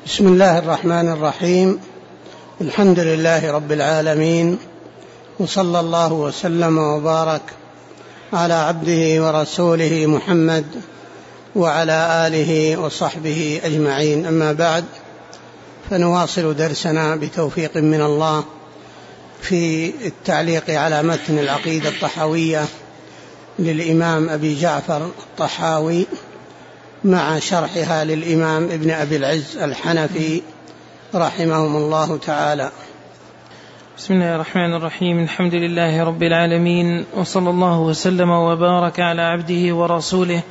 بسم الله الرحمن الرحيم. الحمد لله رب العالمين، وصلى الله وسلم وبارك على عبده ورسوله محمد وعلى آله وصحبه أجمعين. أما بعد، فنواصل درسنا بتوفيق من الله في التعليق على متن العقيدة الطحاوية للإمام أبي جعفر الطحاوي مع شرحها للإمام ابن أبي العز الحنفي رحمهم الله تعالى. بسم الله الرحمن الرحيم. الحمد لله رب العالمين، وصلى الله وسلم وبارك على عبده ورسوله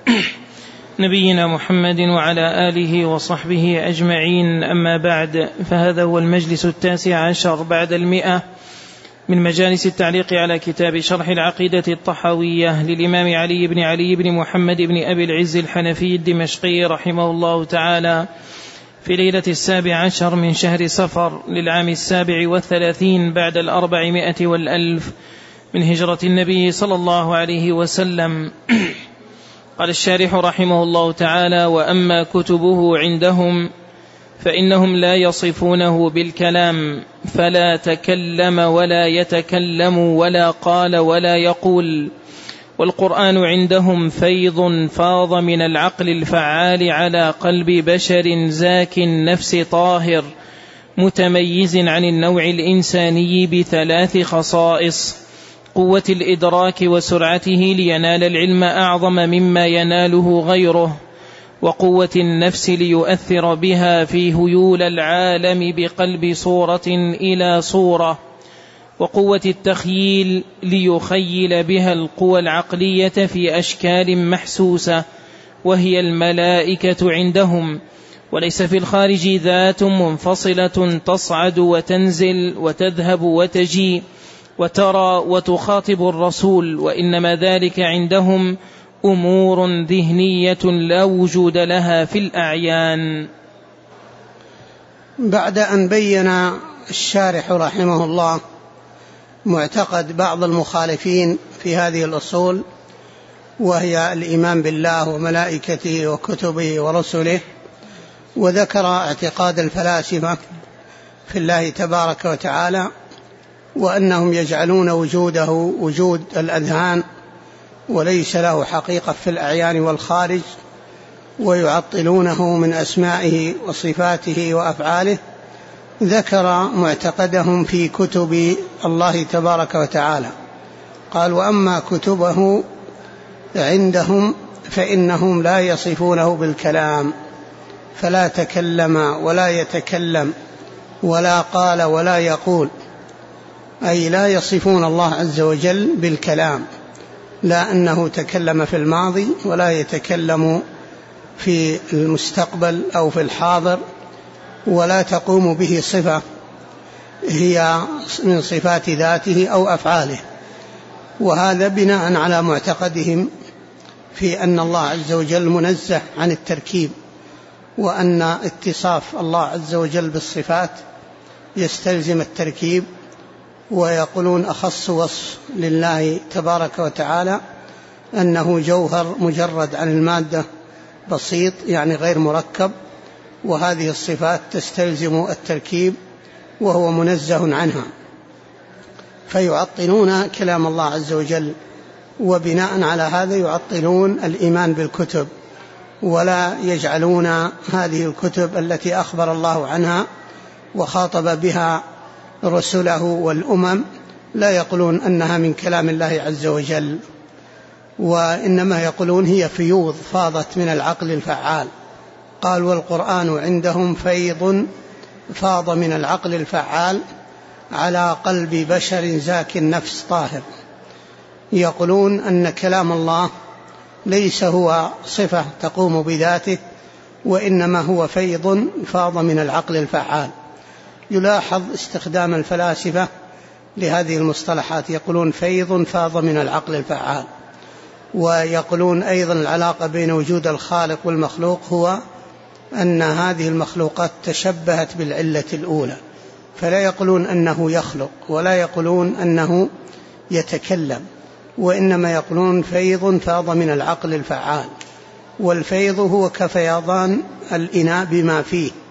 نبينا محمد وعلى آله وصحبه أجمعين. أما بعد، فهذا هو المجلس 19 بعد 100 من مجالس التعليق على كتاب شرح العقيدة الطحاوية للإمام علي بن محمد بن أبي العز الحنفي الدمشقي رحمه الله تعالى، في ليلة 17 من شهر صفر للعام 37 بعد 400 والألف من هجرة النبي صلى الله عليه وسلم. قال الشارح رحمه الله تعالى: وأما كتبه عندهم فإنهم لا يصفونه بالكلام، فلا تكلم ولا يتكلم ولا قال ولا يقول. والقرآن عندهم فيض فاض من العقل الفعال على قلب بشر زاك النفس طاهر متميز عن النوع الإنساني ب3 خصائص: قوة الإدراك وسرعته لينال العلم أعظم مما يناله غيره، وقوة النفس ليؤثر بها في هيول العالم بقلب صورة إلى صورة، وقوة التخييل ليخيل بها القوى العقلية في أشكال محسوسة، وهي الملائكة عندهم. وليس في الخارج ذات منفصلة تصعد وتنزل وتذهب وتجي وترى وتخاطب الرسول، وإنما ذلك عندهم أمور ذهنية لا وجود لها في الأعيان. بعد أن بين الشارح رحمه الله معتقد بعض المخالفين في هذه الأصول، وهي الإيمان بالله وملائكته وكتبه ورسله، وذكر اعتقاد الفلاسفة في الله تبارك وتعالى، وأنهم يجعلون وجوده وجود الأذهان وليس له حقيقة في الأعيان والخارج، ويعطلونه من أسمائه وصفاته وأفعاله. ذكر معتقدهم في كتب الله تبارك وتعالى، قال: وأما كتبه عندهم فإنهم لا يصفونه بالكلام، فلا تكلم ولا يتكلم ولا قال ولا يقول، أي لا يصفون الله عز وجل بالكلام، لا أنه تكلم في الماضي ولا يتكلم في المستقبل أو في الحاضر، ولا تقوم به صفة هي من صفات ذاته أو أفعاله. وهذا بناء على معتقدهم في أن الله عز وجل منزه عن التركيب، وأن اتصاف الله عز وجل بالصفات يستلزم التركيب. ويقولون أخص وصف لله تبارك وتعالى أنه جوهر مجرد عن المادة بسيط، يعني غير مركب، وهذه الصفات تستلزم التركيب وهو منزه عنها، فيعطلون كلام الله عز وجل. وبناء على هذا يعطلون الإيمان بالكتب، ولا يجعلون هذه الكتب التي أخبر الله عنها وخاطب بها رسله والأمم، لا يقولون أنها من كلام الله عز وجل، وإنما يقولون هي فيوض فاضت من العقل الفعال. قال: والقرآن عندهم فيض فاض من العقل الفعال على قلب بشر زاك النفس طاهر. يقولون أن كلام الله ليس هو صفة تقوم بذاته، وإنما هو فيض فاض من العقل الفعال. يلاحظ استخدام الفلاسفة لهذه المصطلحات، يقولون فيض فاض من العقل الفعال، ويقولون أيضا العلاقة بين وجود الخالق والمخلوق هو أن هذه المخلوقات تشبهت بالعلة الأولى، فلا يقولون أنه يخلق ولا يقولون أنه يتكلم، وإنما يقولون فيض فاض من العقل الفعال. والفيض هو كفيضان الإناء بما فيه،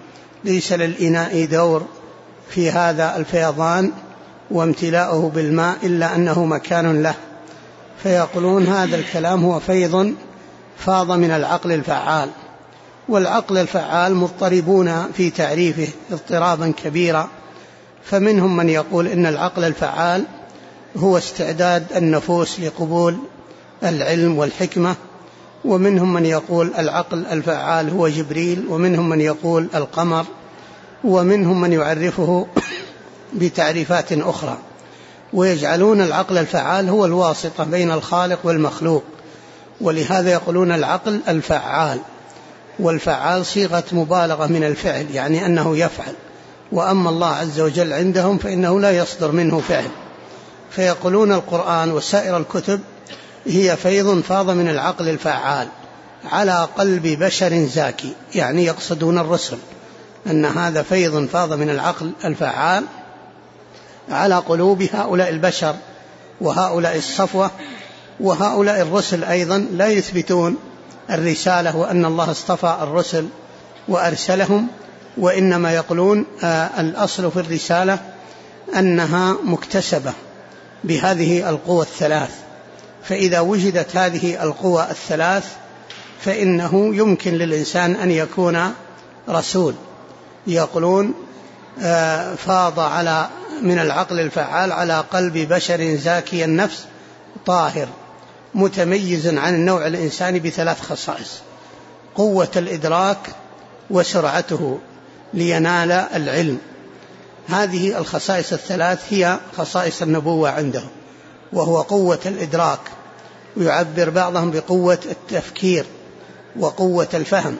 ليس للإناء دور في هذا الفيضان وامتلاؤه بالماء إلا أنه مكان له. فيقولون هذا الكلام هو فيض فاض من العقل الفعال. والعقل الفعال مضطربون في تعريفه اضطرابا كبيرا، فمنهم من يقول إن العقل الفعال هو استعداد النفوس لقبول العلم والحكمة، ومنهم من يقول العقل الفعال هو جبريل، ومنهم من يقول القمر، ومنهم من يعرفه بتعريفات أخرى، ويجعلون العقل الفعال هو الواسطة بين الخالق والمخلوق، ولهذا يقولون العقل الفعال. والفعال صيغة مبالغة من الفعل، يعني أنه يفعل، وأما الله عز وجل عندهم فإنه لا يصدر منه فعل. فيقولون القرآن وسائر الكتب هي فيض فاض من العقل الفعال على قلب بشر زاكي، يعني يقصدون الرسل، أن هذا فيض فاض من العقل الفعال على قلوب هؤلاء البشر وهؤلاء الصفوة. وهؤلاء الرسل أيضا لا يثبتون الرسالة وأن الله اصطفى الرسل وأرسلهم، وإنما يقولون الأصل في الرسالة أنها مكتسبة بهذه القوى الثلاث، فإذا وجدت هذه القوى الثلاث فإنه يمكن للإنسان أن يكون رسول. يقولون فاض من العقل الفعال على قلب بشر زاكي النفس طاهر متميز عن النوع الإنساني بثلاث خصائص: قوة الإدراك وسرعته لينال العلم. هذه الخصائص الثلاث هي خصائص النبوة عندهم، وهو قوة الإدراك، ويعبر بعضهم بقوة التفكير وقوة الفهم.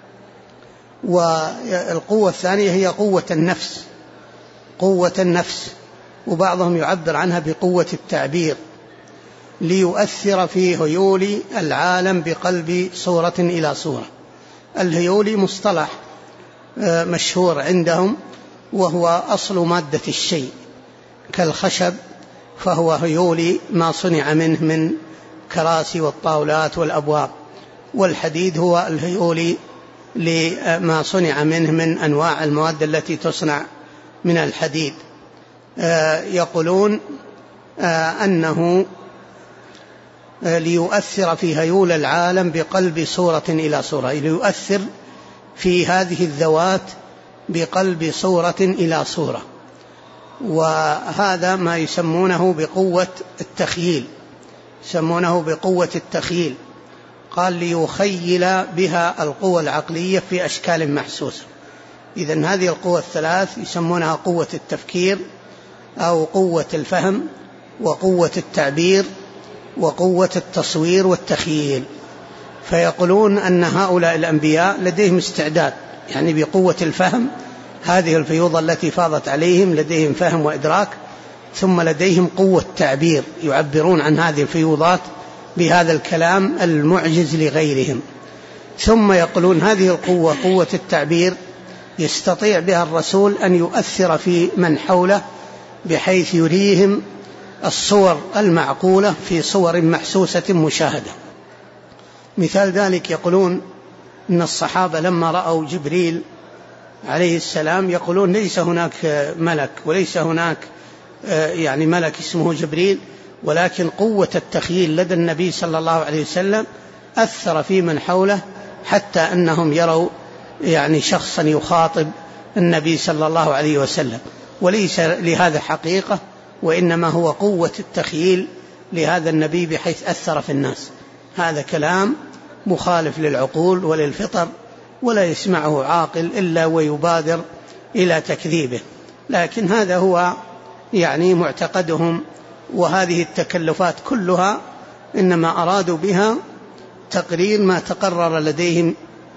والقوة الثانية هي قوة النفس، وبعضهم يعبر عنها بقوة التعبير، ليؤثر في هيول العالم بقلب صورة إلى صورة. الهيول مصطلح مشهور عندهم، وهو أصل مادة الشيء، كالخشب فهو هيولي ما صنع منه من كراسي والطاولات والأبواب، والحديد هو الهيولي لما صنع منه من أنواع المواد التي تصنع من الحديد. يقولون أنه ليؤثر في هيول العالم بقلب صورة إلى صورة، ليؤثر في هذه الذوات بقلب صورة إلى صورة. وهذا ما يسمونه بقوة التخييل، قال ليخيل بها القوة العقلية في أشكال محسوسة. إذن هذه القوة الثلاث يسمونها قوة التفكير أو قوة الفهم وقوة التعبير وقوة التصوير والتخييل. فيقولون أن هؤلاء الأنبياء لديهم استعداد، يعني بقوة الفهم، هذه الفيوضة التي فاضت عليهم لديهم فهم وإدراك، ثم لديهم قوة تعبير، يعبرون عن هذه الفيوضات بهذا الكلام المعجز لغيرهم. ثم يقولون هذه القوة، قوة التعبير، يستطيع بها الرسول أن يؤثر في من حوله بحيث يريهم الصور المعقولة في صور محسوسة مشاهدة. مثال ذلك يقولون إن الصحابة لما رأوا جبريل عليه السلام يقولون ليس هناك ملك، وليس هناك يعني ملك اسمه جبريل، ولكن قوة التخيل لدى النبي صلى الله عليه وسلم أثر في من حوله حتى أنهم يروا يعني شخصا يخاطب النبي صلى الله عليه وسلم، وليس لهذا حقيقة، وإنما هو قوة التخيل لهذا النبي بحيث أثر في الناس. هذا كلام مخالف للعقول وللفطر، ولا يسمعه عاقل إلا ويبادر إلى تكذيبه، لكن هذا هو يعني معتقدهم. وهذه التكلفات كلها إنما أرادوا بها تقرير ما تقرر لديهم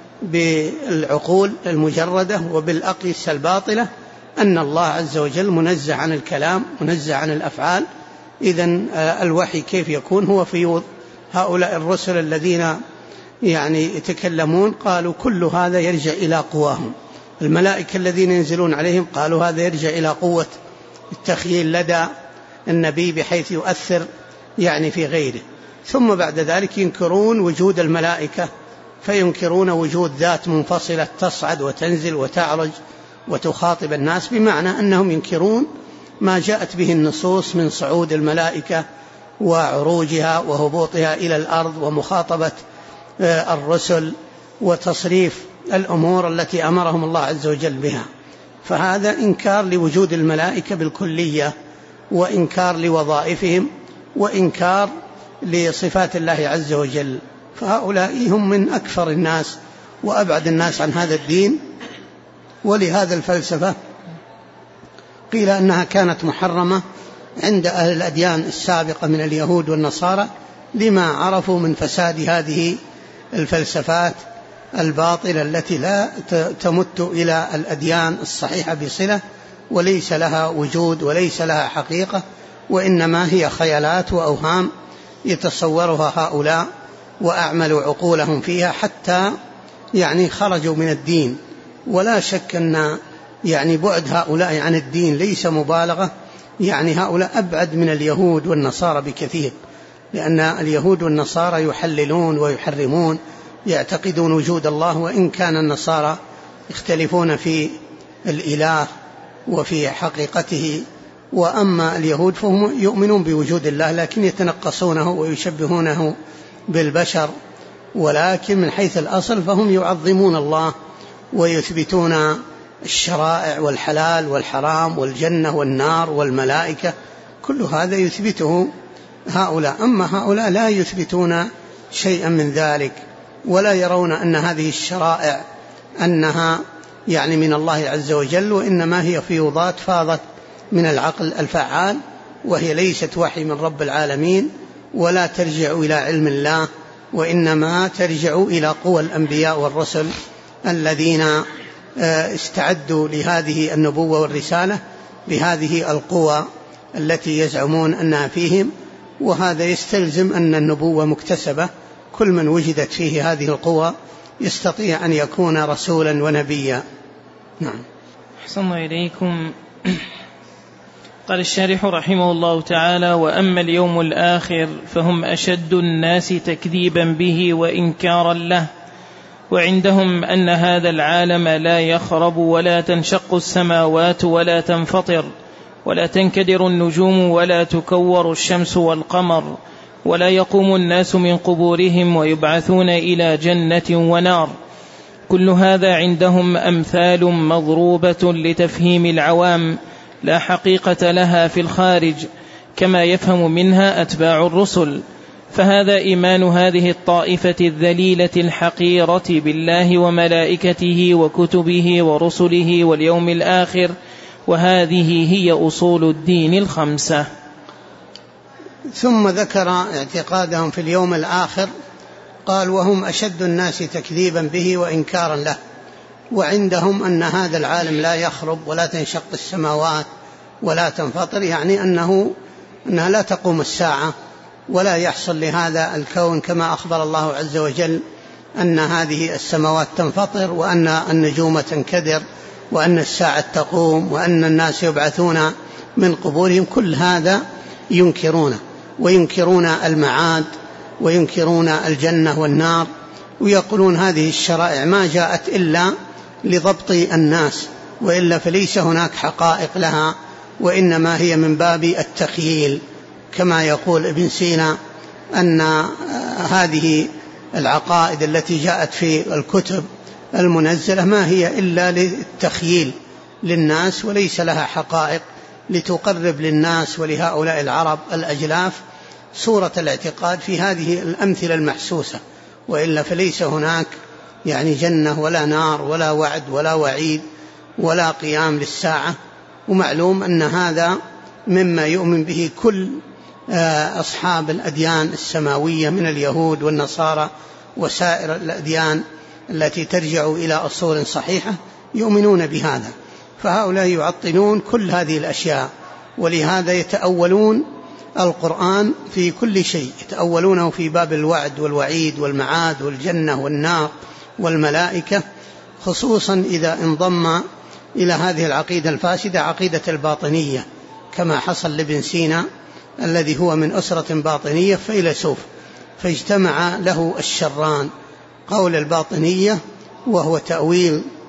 بالعقول المجردة وبالأقيس الباطلة، أن الله عز وجل منزه عن الكلام، منزه عن الأفعال. إذن الوحي كيف يكون؟ هو فيوض. هؤلاء الرسل الذين يعني يتكلمون قالوا كل هذا يرجع إلى قواهم. الملائكة الذين ينزلون عليهم قالوا هذا يرجع إلى قوة التخيل لدى النبي بحيث يؤثر يعني في غيره. ثم بعد ذلك ينكرون وجود الملائكة، فينكرون وجود ذات منفصلة تصعد وتنزل وتعرج وتخاطب الناس، بمعنى أنهم ينكرون ما جاءت به النصوص من صعود الملائكة وعروجها وهبوطها إلى الأرض ومخاطبة الرسل وتصريف الأمور التي أمرهم الله عز وجل بها. فهذا إنكار لوجود الملائكة بالكلية، وإنكار لوظائفهم، وإنكار لصفات الله عز وجل. فهؤلاء هم من أكثر الناس وأبعد الناس عن هذا الدين. ولهذا الفلسفة قيل أنها كانت محرمة عند أهل الأديان السابقة من اليهود والنصارى، لما عرفوا من فساد هذه الفلسفات الباطلة التي لا تمت إلى الأديان الصحيحة بصلة، وليس لها وجود وليس لها حقيقة، وإنما هي خيالات وأوهام يتصورها هؤلاء وأعملوا عقولهم فيها حتى خرجوا من الدين. ولا شك أن بعد هؤلاء عن الدين ليس مبالغة، هؤلاء أبعد من اليهود والنصارى بكثير، لأن اليهود والنصارى يحللون ويحرمون، يعتقدون وجود الله، وإن كان النصارى يختلفون في الإله وفي حقيقته. وأما اليهود فهم يؤمنون بوجود الله، لكن يتنقصونه ويشبهونه بالبشر، ولكن من حيث الأصل فهم يعظمون الله ويثبتون الشرائع والحلال والحرام والجنة والنار والملائكة، كل هذا يثبته هؤلاء. أما هؤلاء لا يثبتون شيئا من ذلك، ولا يرون أن هذه الشرائع أنها من الله عز وجل، وإنما هي فيوضات فاضت من العقل الفعال، وهي ليست وحي من رب العالمين، ولا ترجع إلى علم الله، وإنما ترجع إلى قوى الأنبياء والرسل الذين استعدوا لهذه النبوة والرسالة بهذه القوى التي يزعمون أنها فيهم. وهذا يستلزم أن النبوة مكتسبة، كل من وجدت فيه هذه القوى يستطيع أن يكون رسولا ونبيا. نعم. أحسن إليكم. قال الشارح رحمه الله تعالى: وأما اليوم الآخر فهم أشد الناس تكذيبا به وإنكارا له، وعندهم أن هذا العالم لا يخرب ولا تنشق السماوات ولا تنفطر ولا تنكدر النجوم ولا تكور الشمس والقمر، ولا يقوم الناس من قبورهم ويبعثون إلى جنة ونار. كل هذا عندهم أمثال مضروبة لتفهيم العوام لا حقيقة لها في الخارج، كما يفهم منها أتباع الرسل. فهذا إيمان هذه الطائفة الذليلة الحقيرة بالله وملائكته وكتبه ورسله واليوم الآخر، وهذه هي أصول الدين الخمسة. ثم ذكر اعتقادهم في اليوم الآخر، قال: وهم أشد الناس تكذيبا به وإنكارا له، وعندهم أن هذا العالم لا يخرب ولا تنشق السماوات ولا تنفطر، أنها لا تقوم الساعة ولا يحصل لهذا الكون، كما أخبر الله عز وجل أن هذه السماوات تنفطر، وأن النجوم تنكدر، وأن الساعة تقوم، وأن الناس يبعثون من قبورهم. كل هذا ينكرونه، وينكرون المعاد، وينكرون الجنة والنار، ويقولون هذه الشرائع ما جاءت إلا لضبط الناس، وإلا فليس هناك حقائق لها، وإنما هي من باب التخييل، كما يقول ابن سينا أن هذه العقائد التي جاءت في الكتب المنزلة ما هي إلا للتخييل للناس، وليس لها حقائق لتقرب للناس ولهؤلاء العرب الأجلاف صورة الاعتقاد في هذه الأمثلة المحسوسة، وإلا فليس هناك جنة ولا نار ولا وعد ولا وعيد ولا قيام للساعة. ومعلوم أن هذا مما يؤمن به كل أصحاب الأديان السماوية من اليهود والنصارى وسائر الأديان التي ترجع إلى أصول صحيحة، يؤمنون بهذا. فهؤلاء يعطلون كل هذه الأشياء، ولهذا يتأولون القرآن في كل شيء، يتأولونه في باب الوعد والوعيد والمعاد والجنة والنار والملائكة، خصوصا إذا انضم إلى هذه العقيدة الفاسدة عقيدة الباطنية، كما حصل لابن سينا الذي هو من أسرة باطنية فيلسوف، فاجتمع له الشران: قول الباطنية وهو تأويل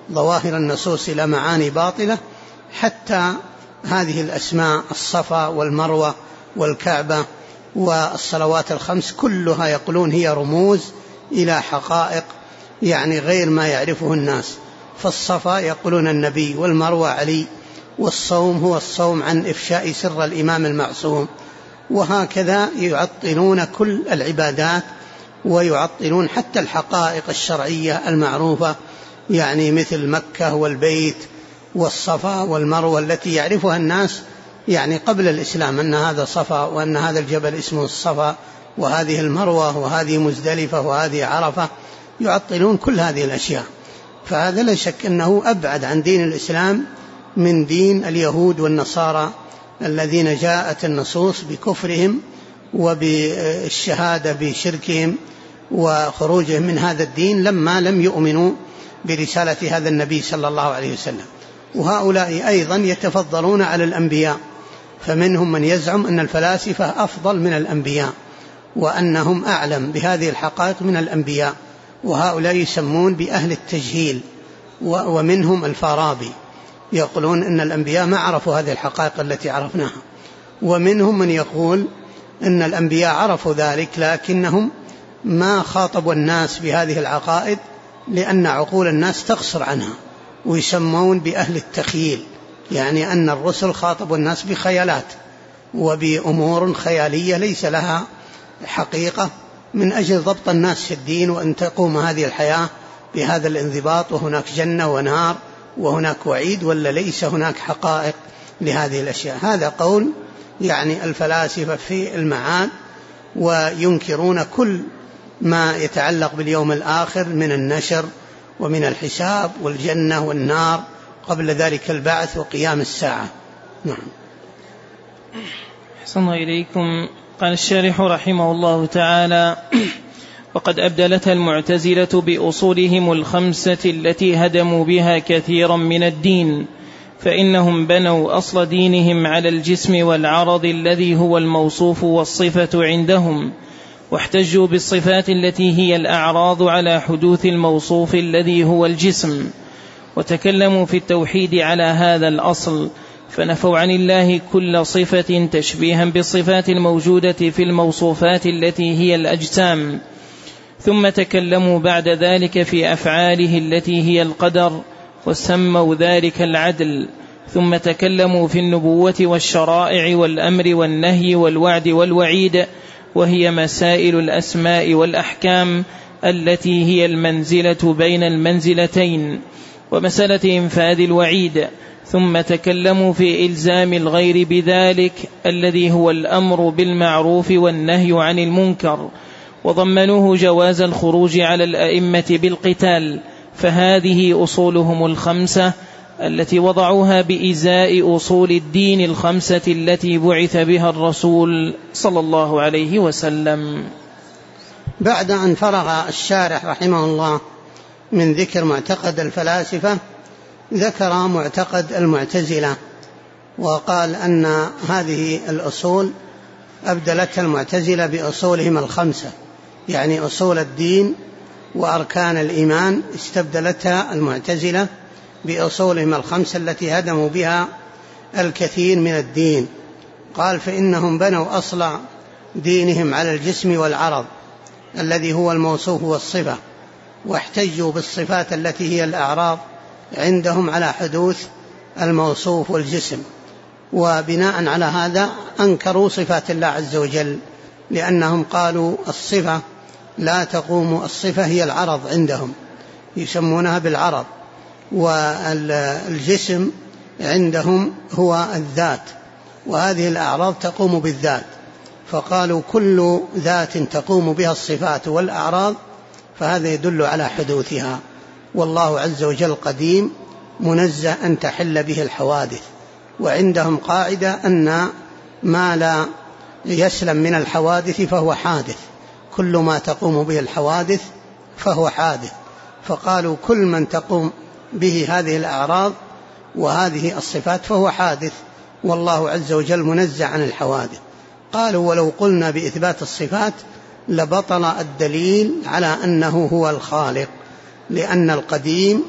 ظواهر النصوص إلى معاني باطلة، حتى هذه الأسماء الصفا والمروة والكعبة والصلوات الخمس كلها يقولون هي رموز إلى حقائق يعني غير ما يعرفه الناس. فالصفا يقولون النبي، والمروة علي، والصوم هو الصوم عن إفشاء سر الإمام المعصوم. وهكذا يعطلون كل العبادات ويعطلون حتى الحقائق الشرعية المعروفة، يعني مثل مكة والبيت والصفا والمروة التي يعرفها الناس يعني قبل الإسلام، أن هذا صفا وأن هذا الجبل اسمه الصفا وهذه المروة وهذه مزدلفة وهذه عرفة، يعطلون كل هذه الأشياء. فهذا لا شك أنه أبعد عن دين الإسلام من دين اليهود والنصارى الذين جاءت النصوص بكفرهم وبالشهادة بشركهم وخروجهم من هذا الدين لما لم يؤمنوا برسالة هذا النبي صلى الله عليه وسلم. وهؤلاء أيضا يتفضلون على الأنبياء، فمنهم من يزعم أن الفلاسفة أفضل من الأنبياء وأنهم أعلم بهذه الحقائق من الأنبياء، وهؤلاء يسمون بأهل التجهيل. ومنهم الفارابي يقولون أن الأنبياء ما عرفوا هذه الحقائق التي عرفناها. ومنهم من يقول أن الأنبياء عرفوا ذلك لكنهم ما خاطبوا الناس بهذه العقائد لأن عقول الناس تقصر عنها، ويسمون بأهل التخييل، يعني أن الرسل خاطبوا الناس بخيالات وبأمور خيالية ليس لها حقيقة، من أجل ضبط الناس في الدين وأن تقوم هذه الحياة بهذا الانضباط، وهناك جنة ونار وهناك وعيد، ولا ليس هناك حقائق لهذه الأشياء. هذا قول يعني الفلاسفة في المعاد، وينكرون كل ما يتعلق باليوم الآخر من النشر ومن الحساب والجنة والنار، قبل ذلك البعث وقيام الساعة. نعم. أحسن إليكم. قال الشارح رحمه الله تعالى: وقد أبدلتها المعتزلة بأصولهم الخمسة التي هدموا بها كثيرا من الدين، فإنهم بنوا أصل دينهم على الجسم والعرض الذي هو الموصوف والصفة عندهم، واحتجوا بالصفات التي هي الأعراض على حدوث الموصوف الذي هو الجسم، وتكلموا في التوحيد على هذا الأصل، فنفوا عن الله كل صفة تشبيها بالصفات الموجودة في الموصوفات التي هي الأجسام، ثم تكلموا بعد ذلك في أفعاله التي هي القدر، وسموا ذلك العدل، ثم تكلموا في النبوة والشرائع والأمر والنهي والوعد والوعيد، وهي مسائل الأسماء والأحكام التي هي المنزلة بين المنزلتين، ومسألة إنفاذ الوعيد، ثم تكلموا في إلزام الغير بذلك الذي هو الأمر بالمعروف والنهي عن المنكر، وضمنوه جواز الخروج على الأئمة بالقتال. فهذه أصولهم الخمسة التي وضعوها بإزاء أصول الدين الخمسة التي بعث بها الرسول صلى الله عليه وسلم. بعد أن فرغ الشارح رحمه الله من ذكر معتقد الفلاسفة، ذكر معتقد المعتزلة، وقال أن هذه الأصول أبدلتها المعتزلة بأصولهم الخمسة، يعني أصول الدين وأركان الإيمان استبدلتها المعتزلة بأصولهم الخمسة التي هدموا بها الكثير من الدين. قال: فإنهم بنوا أصل دينهم على الجسم والعرض الذي هو الموصوف والصفة، واحتجوا بالصفات التي هي الأعراض عندهم على حدوث الموصوف والجسم، وبناء على هذا أنكروا صفات الله عز وجل، لأنهم قالوا الصفة لا تقوم، الصفة هي العرض عندهم يسمونها بالعرض، والجسم عندهم هو الذات، وهذه الأعراض تقوم بالذات، فقالوا كل ذات تقوم بها الصفات والأعراض فهذا يدل على حدوثها، والله عز وجل قديم منزه أن تحل به الحوادث. وعندهم قاعدة أن ما لا يسلم من الحوادث فهو حادث، كل ما تقوم به الحوادث فهو حادث، فقالوا كل من تقوم به هذه الأعراض وهذه الصفات فهو حادث، والله عز وجل منزه عن الحوادث. قالوا: ولو قلنا بإثبات الصفات لبطل الدليل على أنه هو الخالق، لأن القديم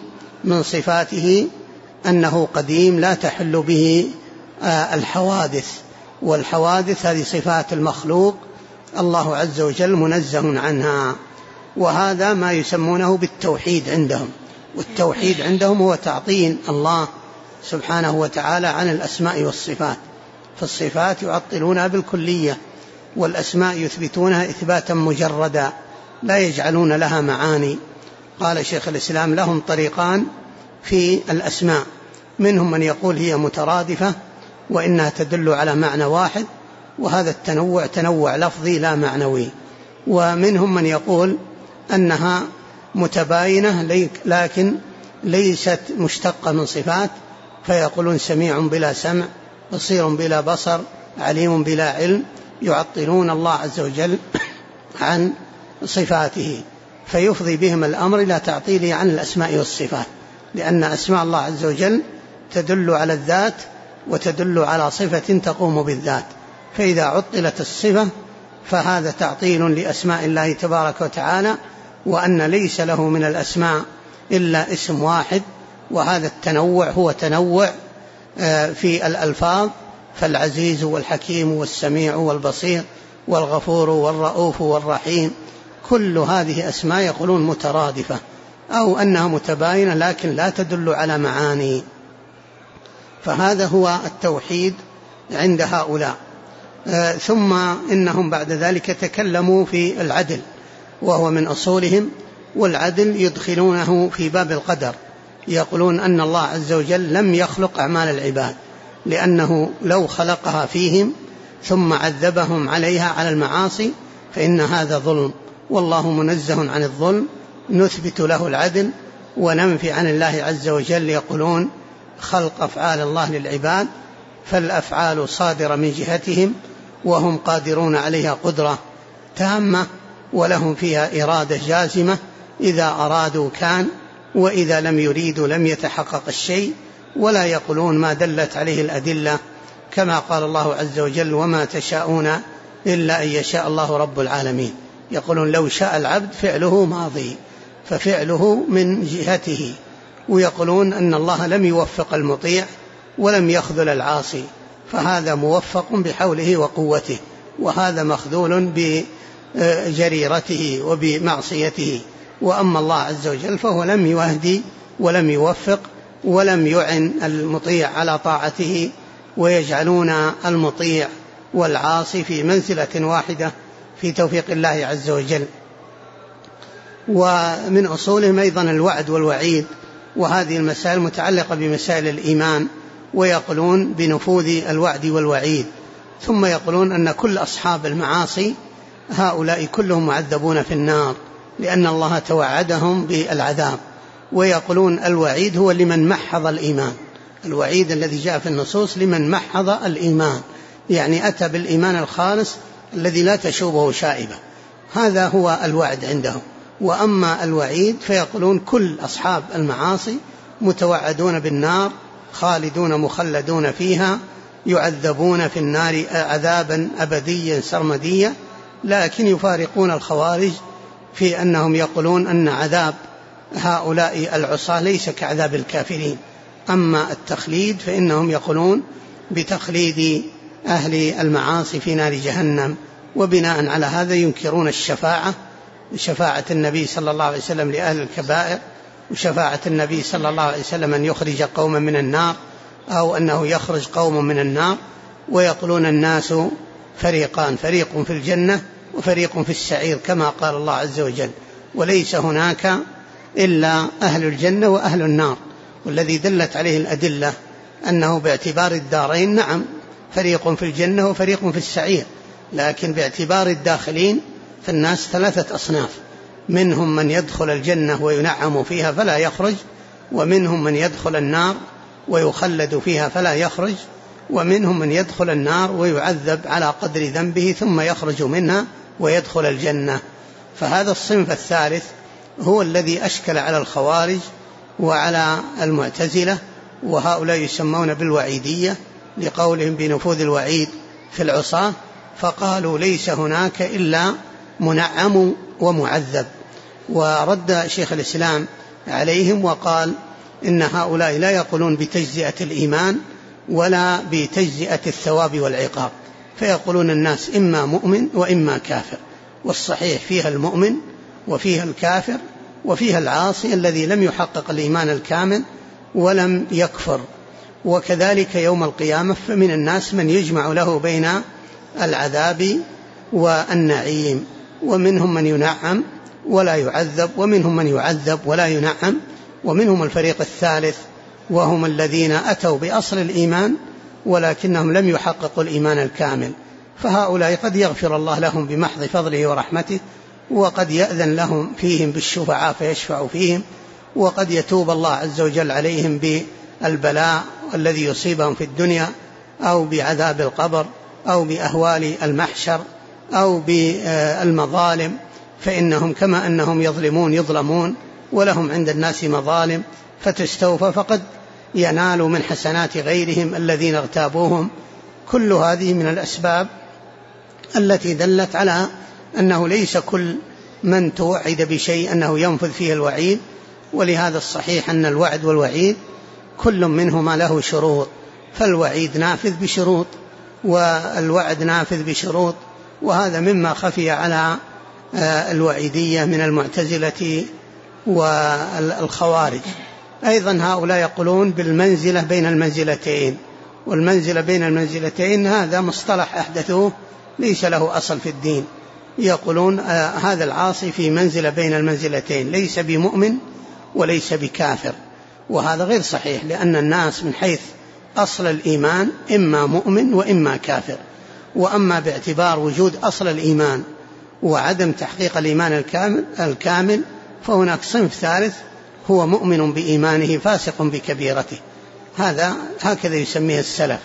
من صفاته أنه قديم لا تحل به الحوادث، والحوادث هذه صفات المخلوق الله عز وجل منزه عنها. وهذا ما يسمونه بالتوحيد عندهم، والتوحيد عندهم هو تعطيل الله سبحانه وتعالى عن الأسماء والصفات. فالصفات يعطلونها بالكلية، والأسماء يثبتونها إثباتا مجردا لا يجعلون لها معاني. قال شيخ الإسلام لهم طريقان في الأسماء، منهم من يقول هي مترادفة وإنها تدل على معنى واحد، وهذا التنوع تنوع لفظي لا معنوي. ومنهم من يقول أنها متباينة لكن ليست مشتقة من صفات، فيقولون سميع بلا سمع، بصير بلا بصر، عليم بلا علم، يعطلون الله عز وجل عن صفاته، فيفضي بهم الأمر إلى تعطيله عن الأسماء والصفات، لأن أسماء الله عز وجل تدل على الذات وتدل على صفة تقوم بالذات، فإذا عطلت الصفة فهذا تعطيل لأسماء الله تبارك وتعالى، وأن ليس له من الأسماء إلا اسم واحد. وهذا التنوع هو تنوع في الألفاظ، فالعزيز والحكيم والسميع والبصير والغفور والرؤوف والرحيم، كل هذه أسماء يقولون مترادفة أو أنها متباينة لكن لا تدل على معاني. فهذا هو التوحيد عند هؤلاء. ثم إنهم بعد ذلك تكلموا في العدل، وهو من أصولهم، والعدل يدخلونه في باب القدر، يقولون أن الله عز وجل لم يخلق أعمال العباد، لأنه لو خلقها فيهم ثم عذبهم عليها على المعاصي فإن هذا ظلم، والله منزه عن الظلم. نثبت له العدل وننفي عن الله عز وجل. يقولون خلق أفعال الله للعباد، فالأفعال صادرة من جهتهم وهم قادرون عليها قدرة تامة، ولهم فيها إرادة جازمة، إذا أرادوا كان، وإذا لم يريدوا لم يتحقق الشيء. ولا يقولون ما دلت عليه الأدلة، كما قال الله عز وجل وما تشاءون إلا أن يشاء الله رب العالمين. يقولون لو شاء العبد فعله ماضي، ففعله من جهته. ويقولون أن الله لم يوفق المطيع ولم يخذل العاصي، فهذا موفق بحوله وقوته، وهذا مخذول بجريرته وبمعصيته. وأما الله عز وجل فهو لم يهدي ولم يوفق ولم يعن المطيع على طاعته، ويجعلون المطيع والعاصي في منزلة واحدة في توفيق الله عز وجل. ومن أصولهم أيضا الوعد والوعيد، وهذه المسائل متعلقة بمسائل الإيمان، ويقولون بنفوذ الوعد والوعيد. ثم يقولون أن كل أصحاب المعاصي هؤلاء كلهم معذبون في النار، لأن الله توعدهم بالعذاب. ويقولون الوعيد هو لمن محض الإيمان، الوعيد الذي جاء في النصوص لمن محض الإيمان، يعني أتى بالإيمان الخالص الذي لا تشوبه شائبة، هذا هو الوعد عندهم. وأما الوعيد فيقولون كل أصحاب المعاصي متوعدون بالنار، خالدون مخلدون فيها، يعذبون في النار عذابا أبديا سرمديا. لكن يفارقون الخوارج في أنهم يقولون أن عذاب هؤلاء العصاة ليس كعذاب الكافرين. أما التخليد فإنهم يقولون بتخليد أهل المعاصي في نار جهنم. وبناء على هذا ينكرون شفاعة النبي صلى الله عليه وسلم لأهل الكبائر، وشفاعة النبي صلى الله عليه وسلم أن يخرج قوما من النار أو أنه يخرج قوم من النار. ويقولون الناس فريقان، فريق في الجنة وفريق في السعير، كما قال الله عز وجل، وليس هناك إلا أهل الجنة وأهل النار. والذي دلت عليه الأدلة أنه باعتبار الدارين نعم فريق في الجنة وفريق في السعير، لكن باعتبار الداخلين فالناس ثلاثة أصناف، منهم من يدخل الجنة وينعم فيها فلا يخرج، ومنهم من يدخل النار ويخلد فيها فلا يخرج، ومنهم من يدخل النار ويعذب على قدر ذنبه ثم يخرج منها ويدخل الجنة. فهذا الصنف الثالث هو الذي أشكل على الخوارج وعلى المعتزلة، وهؤلاء يسمون بالوعيدية لقولهم بنفوذ الوعيد في العصاة، فقالوا ليس هناك إلا منعم ومعذب. ورد شيخ الإسلام عليهم وقال إن هؤلاء لا يقولون بتجزئة الإيمان ولا بتجزئة الثواب والعقاب، فيقولون الناس إما مؤمن وإما كافر، والصحيح فيها المؤمن وفيها الكافر وفيها العاصي الذي لم يحقق الإيمان الكامل ولم يكفر. وكذلك يوم القيامة فمن الناس من يجمع له بين العذاب والنعيم، ومنهم من ينعم ولا يعذب، ومنهم من يعذب ولا ينعم، ومنهم الفريق الثالث وهم الذين أتوا بأصل الإيمان ولكنهم لم يحققوا الإيمان الكامل، فهؤلاء قد يغفر الله لهم بمحض فضله ورحمته، وقد يأذن لهم فيهم بالشفعاء فيشفع فيهم، وقد يتوب الله عز وجل عليهم بالبلاء الذي يصيبهم في الدنيا أو بعذاب القبر أو بأهوال المحشر أو بالمظالم، فإنهم كما أنهم يظلمون ولهم عند الناس مظالم فتستوفى فقد ينالوا من حسنات غيرهم الذين اغتابوهم. كل هذه من الأسباب التي دلت على أنه ليس كل من توعد بشيء أنه ينفذ فيه الوعيد، ولهذا الصحيح أن الوعد والوعيد كل منهما له شروط، فالوعيد نافذ بشروط والوعد نافذ بشروط، وهذا مما خفي على الوعيدية من المعتزلة والخوارج. أيضا هؤلاء يقولون بالمنزلة بين المنزلتين، والمنزلة بين المنزلتين هذا مصطلح أحدثوه ليس له أصل في الدين، يقولون هذا العاصي في منزلة بين المنزلتين، ليس بمؤمن وليس بكافر، وهذا غير صحيح، لأن الناس من حيث أصل الإيمان إما مؤمن وإما كافر، وأما باعتبار وجود أصل الإيمان وعدم تحقيق الإيمان الكامل فهناك صنف ثالث هو مؤمن بإيمانه فاسق بكبيرته، هكذا يسميه السلف،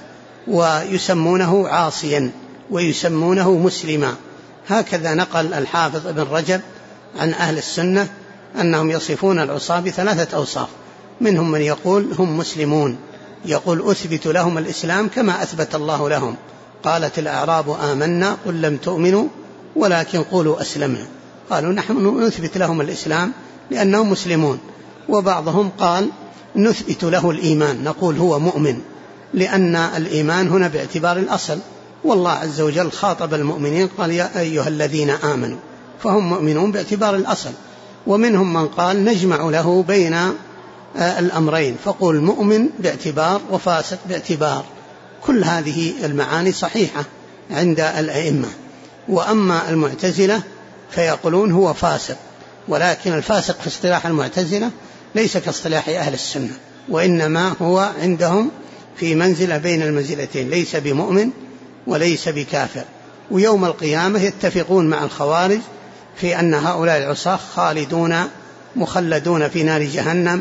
ويسمونه عاصيا ويسمونه مسلما. هكذا نقل الحافظ ابن رجب عن أهل السنة أنهم يصفون العصاة بثلاثة أوصاف، منهم من يقول هم مسلمون، يقول أثبت لهم الإسلام كما أثبت الله لهم، قالت الأعراب آمنا قل لم تؤمنوا ولكن قولوا أسلمنا، قالوا نحن نثبت لهم الإسلام لأنهم مسلمون. وبعضهم قال نثبت له الإيمان، نقول هو مؤمن، لأن الإيمان هنا باعتبار الأصل، والله عز وجل خاطب المؤمنين قال يا أيها الذين آمنوا، فهم مؤمنون باعتبار الأصل. ومنهم من قال نجمع له بين الأمرين، فقل مؤمن باعتبار وفاسق باعتبار. كل هذه المعاني صحيحة عند الأئمة. وأما المعتزلة فيقولون هو فاسق، ولكن الفاسق في اصطلاح المعتزلة ليس كاصطلاح أهل السنة، وإنما هو عندهم في منزلة بين المنزلتين، ليس بمؤمن وليس بكافر. ويوم القيامة يتفقون مع الخوارج في أن هؤلاء العصاة خالدون مخلدون في نار جهنم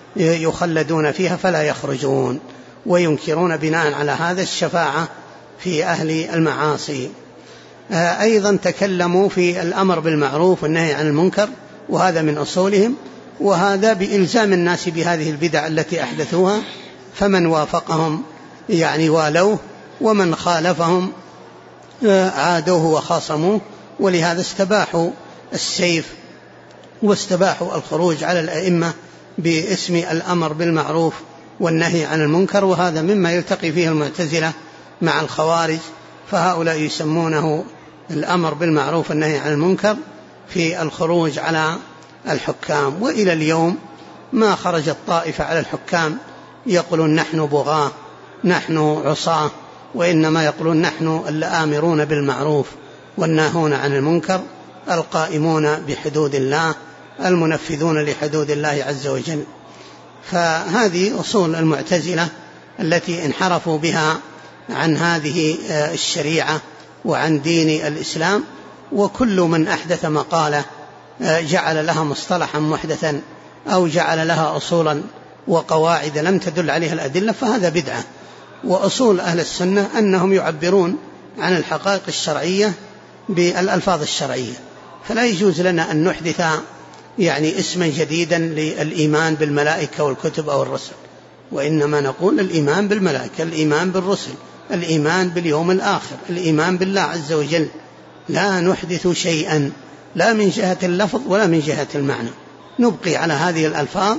يخلدون فيها فلا يخرجون، وينكرون بناء على هذا الشفاعة في أهل المعاصي. أيضا تكلموا في الأمر بالمعروف والنهي عن المنكر، وهذا من أصولهم، وهذا بإلزام الناس بهذه البدع التي أحدثوها، فمن وافقهم يعني والوه، ومن خالفهم عادوه وخاصموه. ولهذا استباحوا السيف واستباحوا الخروج على الأئمة باسم الأمر بالمعروف والنهي عن المنكر، وهذا مما يلتقي فيه المعتزلة مع الخوارج، فهؤلاء يسمونه الأمر بالمعروف والنهي عن المنكر في الخروج على الحكام. وإلى اليوم ما خرجت طائفة على الحكام يقولون نحن بغاة نحن عصاة، وإنما يقولون نحن الآمرون بالمعروف والناهون عن المنكر القائمون بحدود الله المنفذون لحدود الله عز وجل. فهذه أصول المعتزلة التي انحرفوا بها عن هذه الشريعة وعن دين الإسلام. وكل من أحدث مقالة جعل لها مصطلحا محدثا أو جعل لها أصولا وقواعد لم تدل عليها الأدلة فهذا بدعة. وأصول أهل السنة أنهم يعبرون عن الحقائق الشرعية بالألفاظ الشرعية، فلا يجوز لنا أن نحدث يعني اسما جديدا للإيمان بالملائكة والكتب أو الرسل، وإنما نقول الإيمان بالملائكة، الإيمان بالرسل، الإيمان باليوم الآخر، الإيمان بالله عز وجل، لا نحدث شيئا لا من جهة اللفظ ولا من جهة المعنى، نبقي على هذه الألفاظ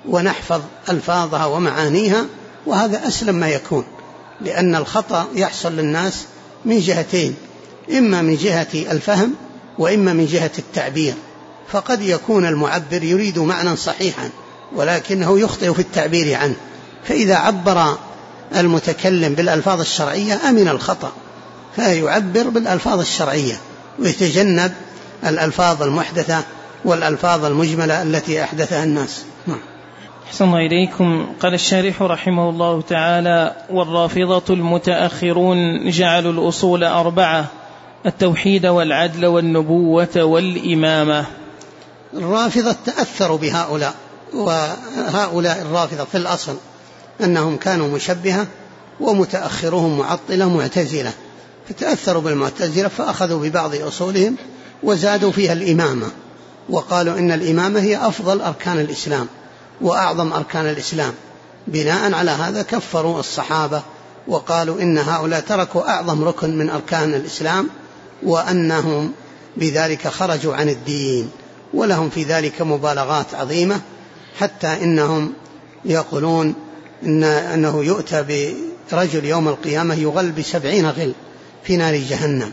ونحفظ ألفاظها ومعانيها، وهذا أسلم ما يكون، لأن الخطأ يحصل للناس من جهتين، إما من جهة الفهم وإما من جهة التعبير. فقد يكون المعبر يريد معنى صحيحا ولكنه يخطئ في التعبير عنه، فإذا عبر المتكلم بالألفاظ الشرعية أمن الخطأ، فيعبر بالألفاظ الشرعية ويتجنب الألفاظ المحدثة والألفاظ المجملة التي أحدثها الناس. أحسن الله إليكم. قال الشارح رحمه الله تعالى: والرافضة المتأخرون جعلوا الأصول 4: التوحيد والعدل والنبوة والإمامة. الرافضة تأثروا بهؤلاء، وهؤلاء الرافضة في الأصل أنهم كانوا مشبهة، ومتأخرهم معطلة معتزلة، فتأثروا بالمعتزلة فأخذوا ببعض أصولهم وزادوا فيها الإمامة، وقالوا إن الإمامة هي أفضل أركان الإسلام وأعظم أركان الإسلام. بناء على هذا كفروا الصحابة وقالوا إن هؤلاء تركوا أعظم ركن من أركان الإسلام، وأنهم بذلك خرجوا عن الدين، ولهم في ذلك مبالغات عظيمة، حتى إنهم يقولون أنه يؤتى برجل يوم القيامة يغل ب70 غل في نار جهنم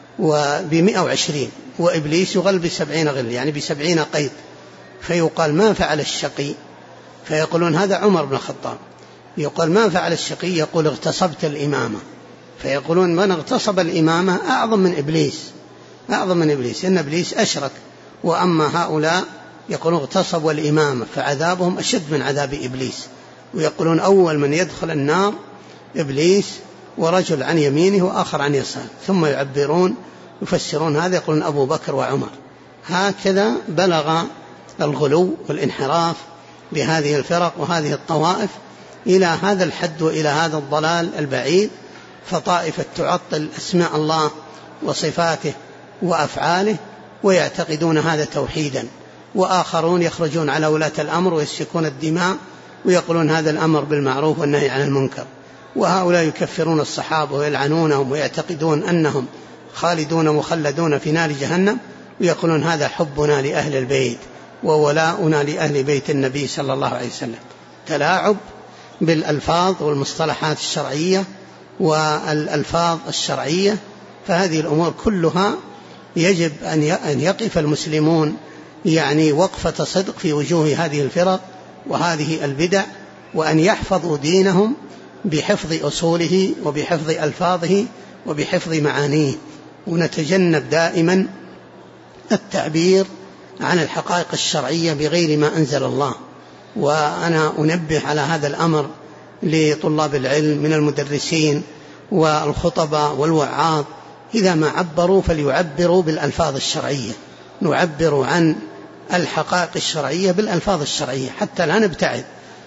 وب120، وإبليس يغل ب70 غل يعني ب70 قيد، فيقال ما فعل الشقي؟ فيقولون هذا عمر بن الخطاب. يقول ما فعل الشقي؟ يقول اغتصبت الإمامة. فيقولون من اغتصب الإمامة أعظم من إبليس، أعظم من إبليس، إن إبليس أشرك، وأما هؤلاء يقولون اغتصبوا الإمامة فعذابهم أشد من عذاب إبليس. ويقولون أول من يدخل النار إبليس، ورجل عن يمينه وآخر عن يساره، ثم يعبرون يفسرون هذا يقولون أبو بكر وعمر. هكذا بلغ الغلو والانحراف بهذه الفرق وهذه الطوائف إلى هذا الحد وإلى هذا الضلال البعيد. فطائفة تعطل أسماء الله وصفاته وأفعاله ويعتقدون هذا توحيدا، وآخرون يخرجون على ولاة الأمر ويسفكون الدماء ويقولون هذا الأمر بالمعروف والنهي عن المنكر. وهؤلاء يكفرون الصحابة ويلعنونهم ويعتقدون أنهم خالدون مخلدون في نار جهنم، ويقولون هذا حبنا لأهل البيت وولاؤنا لأهل بيت النبي صلى الله عليه وسلم. تلاعب بالألفاظ والمصطلحات الشرعية والألفاظ الشرعية. فهذه الأمور كلها يجب أن يقف المسلمون يعني وقفة صدق في وجوه هذه الفرق وهذه البدع، وأن يحفظوا دينهم بحفظ أصوله وبحفظ ألفاظه وبحفظ معانيه، ونتجنب دائما التعبير عن الحقائق الشرعية بغير ما أنزل الله. وأنا أنبه على هذا الأمر لطلاب العلم من المدرسين والخطباء والوعاظ، إذا ما عبروا فليعبروا بالألفاظ الشرعية، نعبر عن الحقائق الشرعية بالألفاظ الشرعية حتى لا نبتعد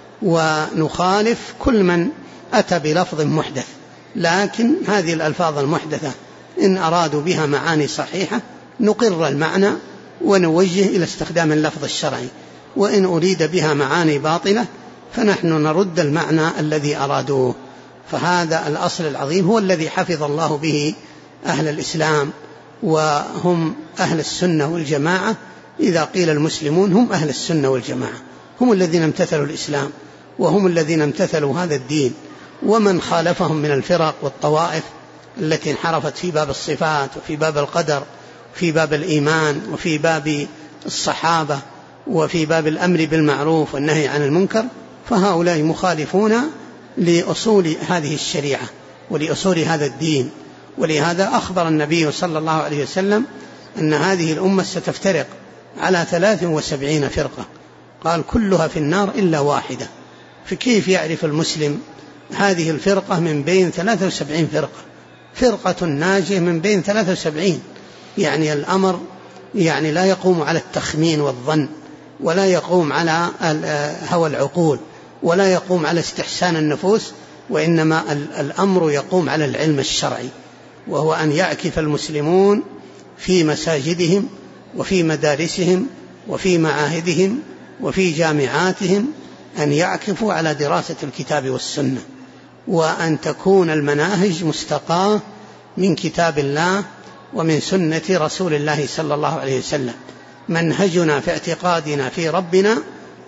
ونخالف كل من أتى بلفظ محدث. لكن هذه الألفاظ المحدثة إن أرادوا بها معاني صحيحة نقر المعنى ونوجه إلى استخدام اللفظ الشرعي، وإن أريد بها معاني باطلة فنحن نرد المعنى الذي أرادوه. فهذا الأصل العظيم هو الذي حفظ الله به أهل الإسلام، وهم أهل السنة والجماعة. إذا قيل المسلمون هم أهل السنة والجماعة، هم الذين امتثلوا الإسلام وهم الذين امتثلوا هذا الدين. ومن خالفهم من الفرق والطوائف التي انحرفت في باب الصفات وفي باب القدر في باب الإيمان وفي باب الصحابة وفي باب الأمر بالمعروف والنهي عن المنكر، فهؤلاء مخالفون لأصول هذه الشريعة ولأصول هذا الدين. ولهذا أخبر النبي صلى الله عليه وسلم أن هذه الأمة ستفترق على 73 فرقة، قال كلها في النار إلا واحدة. فكيف يعرف المسلم هذه الفرقة من بين 73 فرقة؟ فرقة ناجية من بين 73. يعني الأمر يعني لا يقوم على التخمين والظن، ولا يقوم على هوى العقول، ولا يقوم على استحسان النفوس، وإنما الأمر يقوم على العلم الشرعي، وهو أن يعكف المسلمون في مساجدهم وفي مدارسهم وفي معاهدهم وفي جامعاتهم، أن يعكفوا على دراسة الكتاب والسنة، وأن تكون المناهج مستقاة من كتاب الله ومن سنة رسول الله صلى الله عليه وسلم. منهجنا في اعتقادنا في ربنا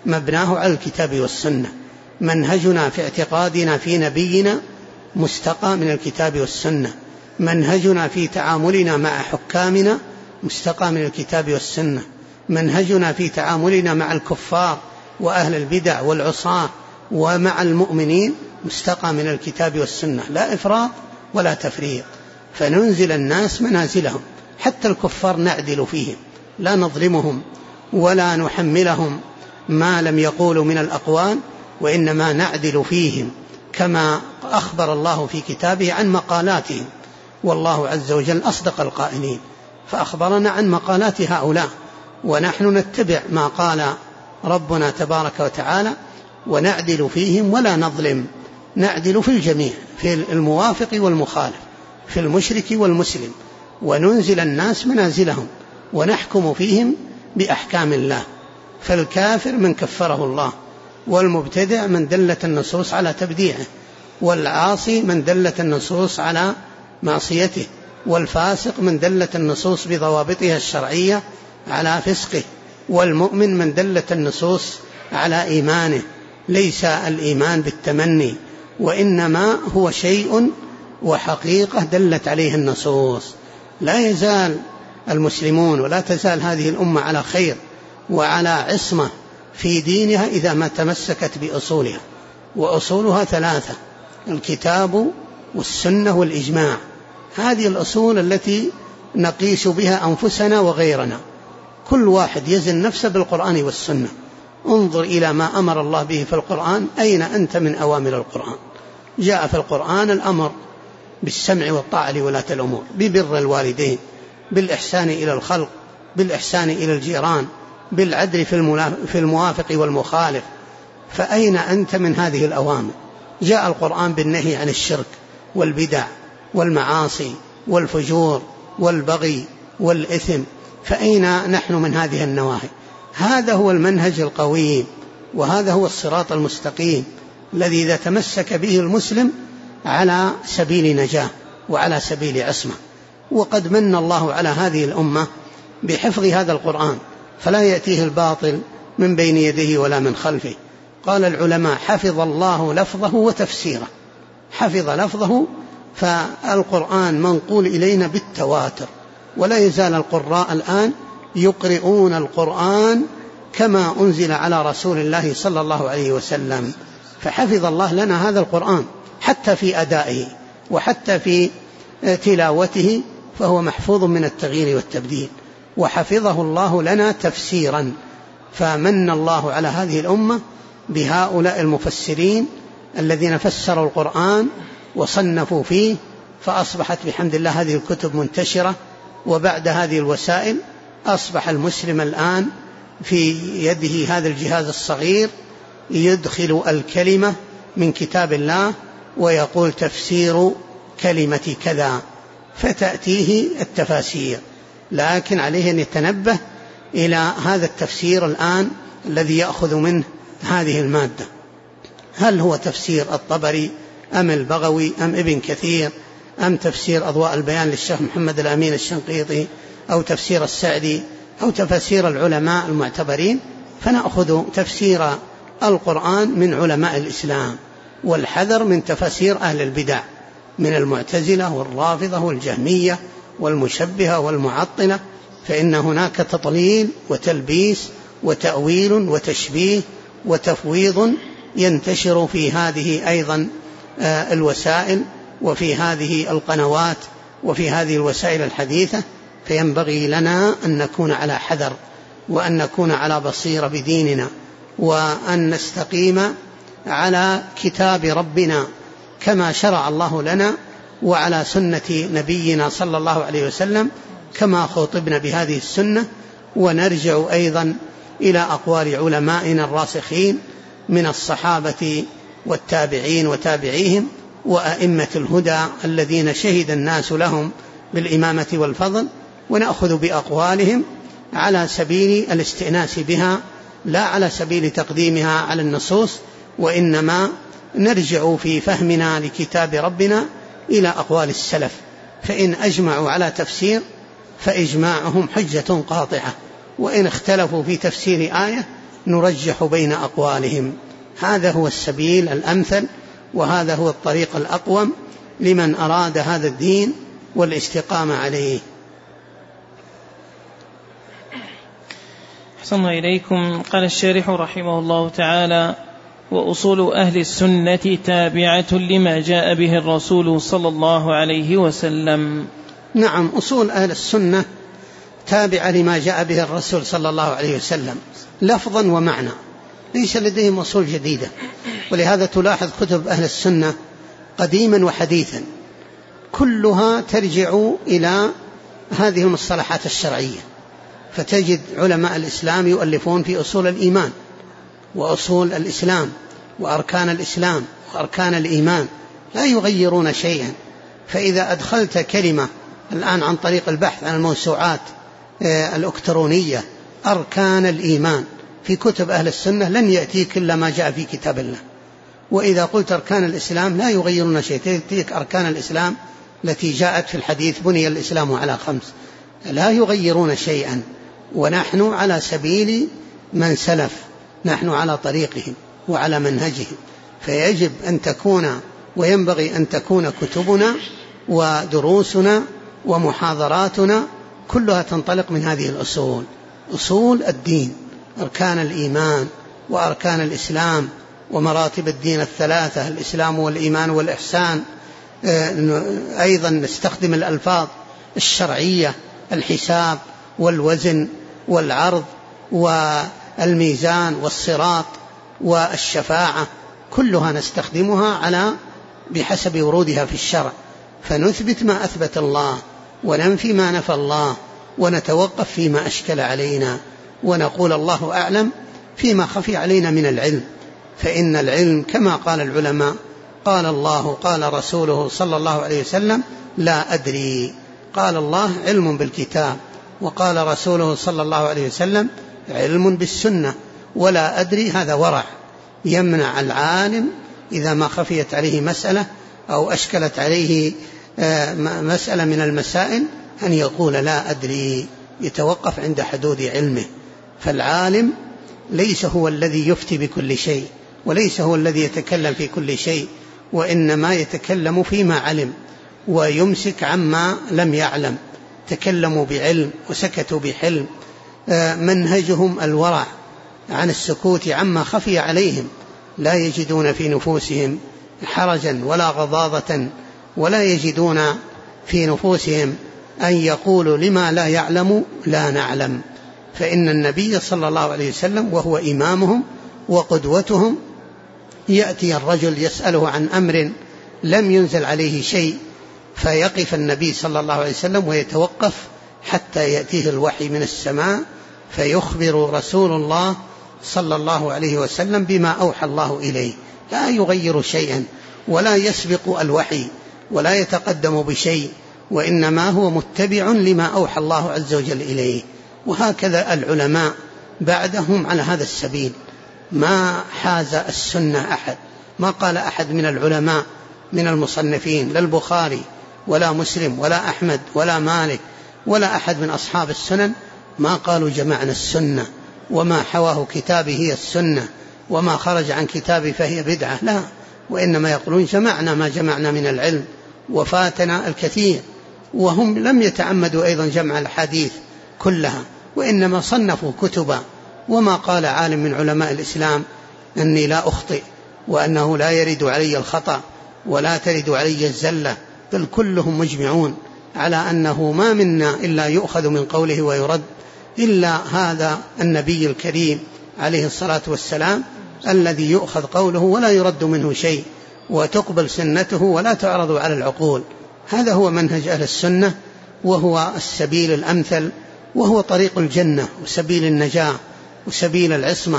مبناه على الكتاب والسنة. منهجنا في اعتقادنا في نبينا مستقى من الكتاب والسنة. منهجنا في تعاملنا مع حكامنا مستقى من الكتاب والسنة. منهجنا في تعاملنا مع الكفار وأهل البدع والعصاة ومع المؤمنين مستقى من الكتاب والسنة، لا إفراط ولا تفريط. فننزل الناس منازلهم، حتى الكفار نعدل فيهم، لا نظلمهم ولا نحملهم ما لم يقولوا من الأقوال، وإنما نعدل فيهم كما أخبر الله في كتابه عن مقالاتهم. والله عز وجل أصدق القائلين، فأخبرنا عن مقالات هؤلاء، ونحن نتبع ما قال ربنا تبارك وتعالى ونعدل فيهم ولا نظلم. نعدل في الجميع، في الموافق والمخالف، في المشرك والمسلم، وننزل الناس منازلهم ونحكم فيهم بأحكام الله. فالكافر من كفره الله، والمبتدع من دلت النصوص على تبديعه، والعاصي من دلت النصوص على معصيته، والفاسق من دلت النصوص بضوابطها الشرعية على فسقه، والمؤمن من دلت النصوص على إيمانه. ليس الإيمان بالتمني، وإنما هو شيء وحقيقة دلت عليه النصوص. لا يزال المسلمون ولا تزال هذه الأمة على خير وعلى عصمة في دينها إذا ما تمسكت بأصولها، وأصولها 3: الكتاب والسنة والإجماع. هذه الأصول التي نقيس بها أنفسنا وغيرنا. كل واحد يزن نفسه بالقرآن والسنة. انظر إلى ما أمر الله به في القرآن، أين أنت من أوامر القرآن؟ جاء في القرآن الأمر بالسمع والطاعة لولاة الأمور، ببر الوالدين، بالإحسان إلى الخلق، بالإحسان إلى الجيران، بالعدل في الموافق والمخالف. فأين أنت من هذه الأوامر؟ جاء القرآن بالنهي عن الشرك والبدع والمعاصي والفجور والبغي والإثم، فأين نحن من هذه النواهي؟ هذا هو المنهج القويم، وهذا هو الصراط المستقيم الذي إذا تمسك به المسلم على سبيل نجاة وعلى سبيل عصمة. وقد من الله على هذه الأمة بحفظ هذا القرآن، فلا يأتيه الباطل من بين يديه ولا من خلفه. قال العلماء: حفظ الله لفظه وتفسيره. حفظ لفظه، فالقرآن منقول إلينا بالتواتر، ولا يزال القراء الآن يقرؤون القرآن كما أنزل على رسول الله صلى الله عليه وسلم. فحفظ الله لنا هذا القرآن حتى في أدائه وحتى في تلاوته، فهو محفوظ من التغيير والتبديل. وحفظه الله لنا تفسيرا، فمن الله على هذه الأمة بهؤلاء المفسرين الذين فسروا القرآن وصنفوا فيه، فأصبحت بحمد الله هذه الكتب منتشرة. وبعد هذه الوسائل أصبح المسلم الآن في يده هذا الجهاز الصغير يدخل الكلمة من كتاب الله ويقول تفسير كلمة كذا، فتأتيه التفاسير. لكن عليه أن يتنبه إلى هذا التفسير الآن الذي يأخذ منه هذه المادة، هل هو تفسير الطبري أم البغوي أم ابن كثير أم تفسير أضواء البيان للشيخ محمد الأمين الشنقيطي أو تفسير السعدي أو تفسير العلماء المعتبرين. فنأخذ تفسير القرآن من علماء الإسلام، والحذر من تفسير أهل البدع من المعتزلة والرافضة والجهمية والمشبهة والمعطلة، فإن هناك تضليل وتلبيس وتأويل وتشبيه وتفويض ينتشر في هذه أيضا الوسائل وفي هذه القنوات وفي هذه الوسائل الحديثة. فينبغي لنا أن نكون على حذر، وأن نكون على بصيرة بديننا، وأن نستقيم على كتاب ربنا كما شرع الله لنا، وعلى سنة نبينا صلى الله عليه وسلم كما خطبنا بهذه السنة. ونرجع أيضا إلى أقوال علمائنا الراسخين من الصحابة والتابعين وتابعيهم وأئمة الهدى الذين شهد الناس لهم بالإمامة والفضل، ونأخذ بأقوالهم على سبيل الاستئناس بها، لا على سبيل تقديمها على النصوص، وإنما نرجع في فهمنا لكتاب ربنا إلى أقوال السلف. فإن أجمعوا على تفسير فإجماعهم حجة قاطعة، وإن اختلفوا في تفسير آية نرجح بين أقوالهم. هذا هو السبيل الأمثل، وهذا هو الطريق الأقوم لمن أراد هذا الدين والاستقامة عليه. أحسن إليكم. قال الشارح رحمه الله تعالى: وأصول أهل السنة تابعة لما جاء به الرسول صلى الله عليه وسلم. نعم، أصول أهل السنة تابعة لما جاء به الرسول صلى الله عليه وسلم لفظا ومعنى، ليس لديهم أصول جديدة. ولهذا تلاحظ كتب أهل السنة قديما وحديثا كلها ترجع إلى هذه المصطلحات الشرعية، فتجد علماء الإسلام يؤلفون في أصول الإيمان وأصول الإسلام وأركان الإسلام وأركان الإيمان، لا يغيرون شيئا. فإذا أدخلت كلمة الآن عن طريق البحث عن الموسوعات الإلكترونية أركان الإيمان في كتب أهل السنة لن يأتيك إلا ما جاء في كتاب الله. وإذا قلت أركان الإسلام لا يغيرون شيء، تأتيك أركان الإسلام التي جاءت في الحديث بني الإسلام على 5، لا يغيرون شيئا. ونحن على سبيل من سلف، نحن على طريقهم وعلى منهجهم، فيجب أن تكون وينبغي أن تكون كتبنا ودروسنا ومحاضراتنا كلها تنطلق من هذه الأصول، أصول الدين، أركان الإيمان وأركان الإسلام ومراتب الدين الثلاثة، الإسلام والإيمان والإحسان. أيضا نستخدم الألفاظ الشرعية، الحساب والوزن والعرض والميزان والصراط والشفاعة، كلها نستخدمها على بحسب ورودها في الشرع، فنثبت ما أثبت الله وننفي ما نفى الله، ونتوقف فيما أشكل علينا، ونقول الله أعلم فيما خفي علينا من العلم. فإن العلم كما قال العلماء، قال الله قال رسوله صلى الله عليه وسلم لا أدري، قال الله علم بالكتاب، وقال رسوله صلى الله عليه وسلم علم بالسنة، ولا أدري هذا ورع يمنع العالم إذا ما خفيت عليه مسألة أو أشكلت عليه مسألة من المسائل أن يقول لا أدري، يتوقف عند حدود علمه. فالعالم ليس هو الذي يفتي بكل شيء، وليس هو الذي يتكلم في كل شيء، وإنما يتكلم فيما علم ويمسك عما لم يعلم. تكلموا بعلم وسكتوا بحلم، منهجهم الورع عن السكوت عما خفي عليهم، لا يجدون في نفوسهم حرجا ولا غضاضة، ولا يجدون في نفوسهم أن يقولوا لما لا يعلم لا نعلم. فإن النبي صلى الله عليه وسلم وهو إمامهم وقدوتهم يأتي الرجل يسأله عن أمر لم ينزل عليه شيء، فيقف النبي صلى الله عليه وسلم ويتوقف حتى يأتيه الوحي من السماء، فيخبر رسول الله صلى الله عليه وسلم بما أوحى الله إليه، لا يغير شيئا ولا يسبق الوحي ولا يتقدم بشيء، وإنما هو متبع لما أوحى الله عز وجل إليه. وهكذا العلماء بعدهم على هذا السبيل، ما حاز السنة أحد، ما قال أحد من العلماء من المصنفين، لا البخاري ولا مسلم ولا أحمد ولا مالك ولا أحد من أصحاب السنن ما قالوا جمعنا السنة، وما حواه كتابه هي السنة، وما خرج عن كتابه فهي بدعة، لا، وإنما يقولون جمعنا ما جمعنا من العلم وفاتنا الكثير. وهم لم يتعمدوا أيضا جمع الحديث كلها، وإنما صنفوا كتبا. وما قال عالم من علماء الإسلام أني لا أخطئ وأنه لا يرد علي الخطأ ولا ترد علي الزلة، بل كلهم مجمعون على أنه ما منا إلا يؤخذ من قوله ويرد إلا هذا النبي الكريم عليه الصلاة والسلام الذي يؤخذ قوله ولا يرد منه شيء، وتقبل سنته ولا تعرض على العقول. هذا هو منهج أهل السنة، وهو السبيل الأمثل، وهو طريق الجنة وسبيل النجاة وسبيل العصمة،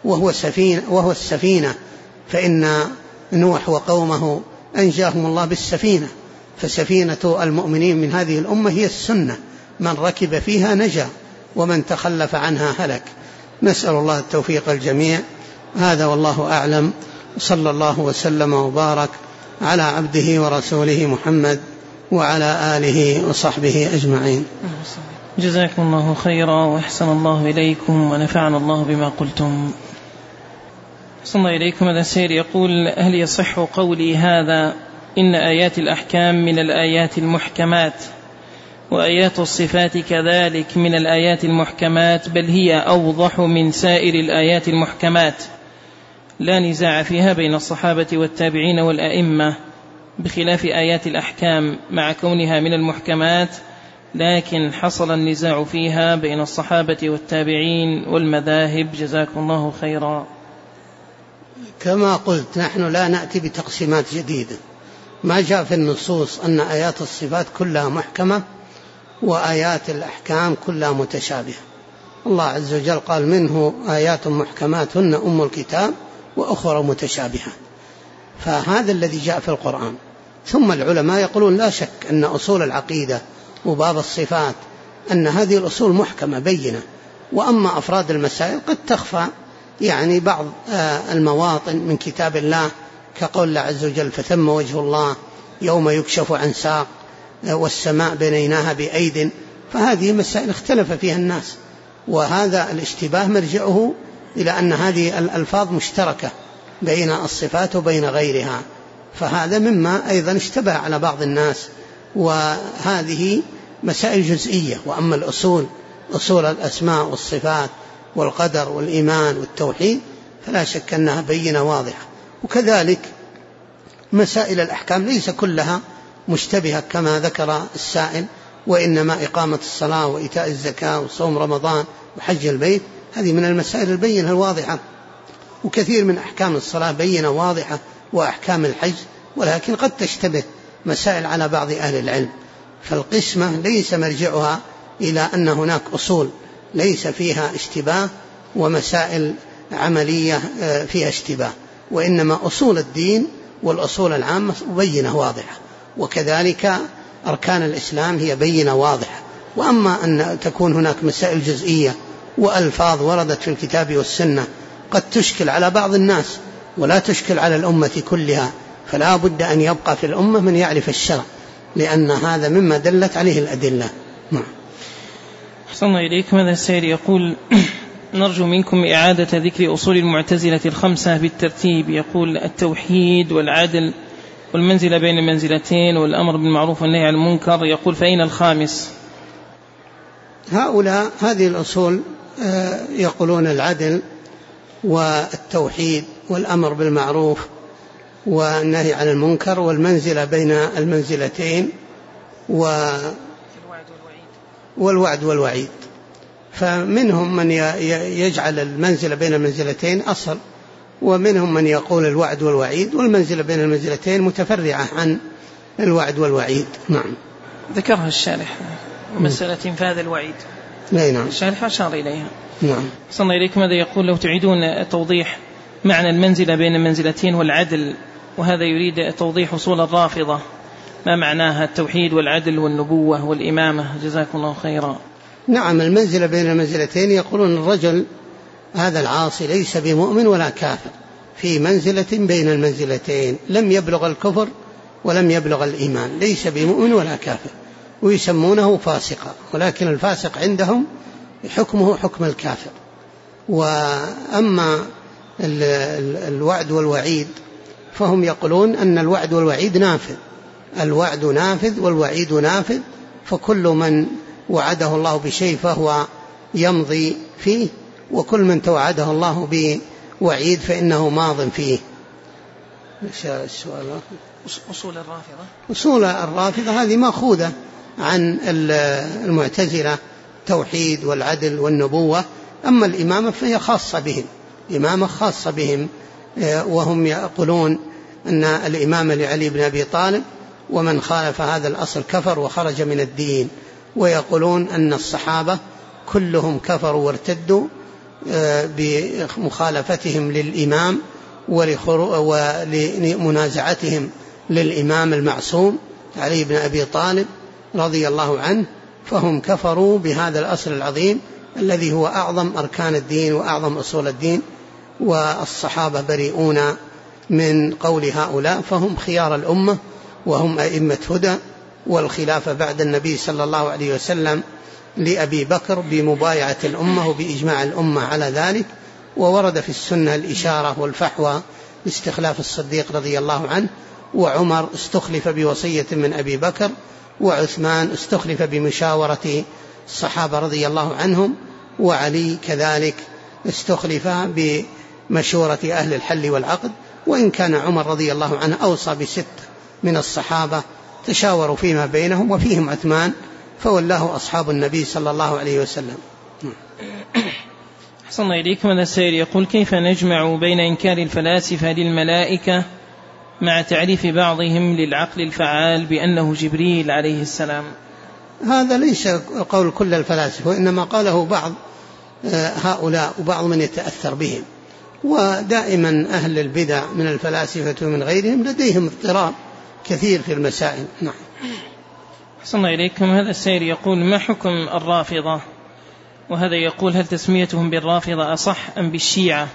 وهو السفينة. فإن نوح وقومه أنجاهم الله بالسفينة، فسفينة المؤمنين من هذه الأمة هي السنة، من ركب فيها نجا ومن تخلف عنها هلك. نسأل الله التوفيق الجميع. هذا والله أعلم، صلى الله وسلم وبارك على عبده ورسوله محمد وعلى آله وصحبه أجمعين. جزاكم الله خيرا وأحسن الله إليكم ونفعنا الله بما قلتم. أحسن الله إليكم. هذا السائل يقول: هل يصح قولي هذا إن آيات الأحكام من الآيات المحكمات وآيات الصفات كذلك من الآيات المحكمات، بل هي أوضح من سائر الآيات المحكمات، لا نزاع فيها بين الصحابة والتابعين والأئمة، بخلاف آيات الأحكام مع كونها من المحكمات لكن حصل النزاع فيها بين الصحابة والتابعين والمذاهب، جزاكم الله خيرا. كما قلت نحن لا نأتي بتقسيمات جديدة، ما جاء في النصوص أن آيات الصفات كلها محكمة وآيات الأحكام كلها متشابهة. الله عز وجل قال: منه آيات محكمات هن أم الكتاب وأخرى متشابهات، فهذا الذي جاء في القرآن. ثم العلماء يقولون لا شك أن أصول العقيدة وباب الصفات أن هذه الأصول محكمة بينة، وأما أفراد المسائل قد تخفى يعني بعض المواطن من كتاب الله، كقول الله عز وجل: فثم وجه الله يوم يكشف عن ساق والسماء بنيناها بأيد. فهذه مسائل اختلف فيها الناس، وهذا الاشتباه مرجعه إلى أن هذه الألفاظ مشتركة بين الصفات وبين غيرها، فهذا مما أيضا اشتبه على بعض الناس، وهذه مسائل جزئية. وأما الأصول، أصول الأسماء والصفات والقدر والإيمان والتوحيد، فلا شك أنها بينة واضحة. وكذلك مسائل الأحكام ليس كلها مشتبهة كما ذكر السائل، وإنما إقامة الصلاة وإيتاء الزكاة وصوم رمضان وحج البيت هذه من المسائل البينة الواضحة، وكثير من أحكام الصلاة بينة واضحة وأحكام الحج، ولكن قد تشتبه مسائل على بعض أهل العلم. فالقسمة ليس مرجعها إلى أن هناك أصول ليس فيها اشتباه ومسائل عملية فيها اشتباه، وإنما أصول الدين والأصول العامة بينة واضحة، وكذلك أركان الإسلام هي بينة واضحة. وأما أن تكون هناك مسائل جزئية وألفاظ وردت في الكتاب والسنة قد تشكل على بعض الناس ولا تشكل على الأمة كلها، فلا بد أن يبقى في الأمة من يعرف الشرع، لأن هذا مما دلت عليه الأدلة. أحسن الله إليكم. هذا السائل يقول: نرجو منكم إعادة ذكر أصول المعتزلة الخمسة بالترتيب. يقول: التوحيد والعدل والمنزلة بين المنزلتين والأمر بالمعروف والنهي عن المنكر. يقول: فأين الخامس؟ هؤلاء هذه الأصول يقولون العدل والتوحيد والأمر بالمعروف والنهي عن المنكر والمنزلة بين المنزلتين والوعد والوعيد. فمنهم من يجعل المنزلة بين المنزلتين أصل، ومنهم من يقول الوعد والوعيد، والمنزلة بين المنزلتين متفرعة عن الوعد والوعيد. نعم، ذكرها الشارح مسألة انفاذ الوعيد. نعم، الشارح أشار إليها. نعم. صلى إليكم. هذا يقول: لو تعيدون توضيح معنى المنزلة بين المنزلتين والعدل، وهذا يريد توضيح أصول الرافضة، ما معناها التوحيد والعدل والنبوة والإمامة، جزاكم الله خيرا. نعم، المنزلة بين المنزلتين يقولون الرجل هذا العاصي ليس بمؤمن ولا كافر، في منزلة بين المنزلتين، لم يبلغ الكفر ولم يبلغ الإيمان، ليس بمؤمن ولا كافر، ويسمونه فاسقا، ولكن الفاسق عندهم حكمه حكم الكافر. وأما الوعد والوعيد فهم يقولون أن الوعد والوعيد نافذ، الوعد نافذ والوعيد نافذ، فكل من وعده الله بشيء فهو يمضي فيه، وكل من توعده الله بوعيد فإنه ماض فيه. السؤال أصول الرافضة. أصول الرافضة هذه مأخوذة عن المعتزلة، توحيد والعدل والنبوة. أما الإمامة فهي خاصة بهم، إمامة خاصة بهم، وهم يقولون أن الإمامة لعلي بن أبي طالب، ومن خالف هذا الأصل كفر وخرج من الدين. ويقولون أن الصحابة كلهم كفروا وارتدوا بمخالفتهم للإمام ولمنازعتهم للإمام المعصوم علي بن أبي طالب رضي الله عنه، فهم كفروا بهذا الأصل العظيم الذي هو أعظم أركان الدين وأعظم أصول الدين، والصحابة بريئون من قول هؤلاء، فهم خيار الأمة وهم أئمة هدى، والخلافة بعد النبي صلى الله عليه وسلم لأبي بكر بمبايعة الأمة وبإجماع الأمة على ذلك. وورد في السنة الإشارة والفحوى باستخلاف الصديق رضي الله عنه، وعمر استخلف بوصية من أبي بكر، وعثمان استخلف بمشاورة الصحابة رضي الله عنهم، وعلي كذلك استخلف بمشورة أهل الحل والعقد. وإن كان عمر رضي الله عنه أوصى ب6 من الصحابة تشاوروا فيما بينهم، وفيهم عثمان فولاه أصحاب النبي صلى الله عليه وسلم. أحسن إليكم. هذا السائل يقول: كيف نجمع بين إنكار الفلاسفة للملائكة مع تعريف بعضهم للعقل الفعال بأنه جبريل عليه السلام؟ هذا ليس قول كل الفلاسفة، وإنما قاله بعض هؤلاء وبعض من يتأثر بهم. ودائما أهل البدع من الفلاسفة ومن غيرهم لديهم اضطراب كثير في المسائل. نعم. أحسن إليكم. هذا السائل يقول: ما حكم الرافضة؟ وهذا يقول: هل تسميتهم بالرافضة أصح أم بالشيعة؟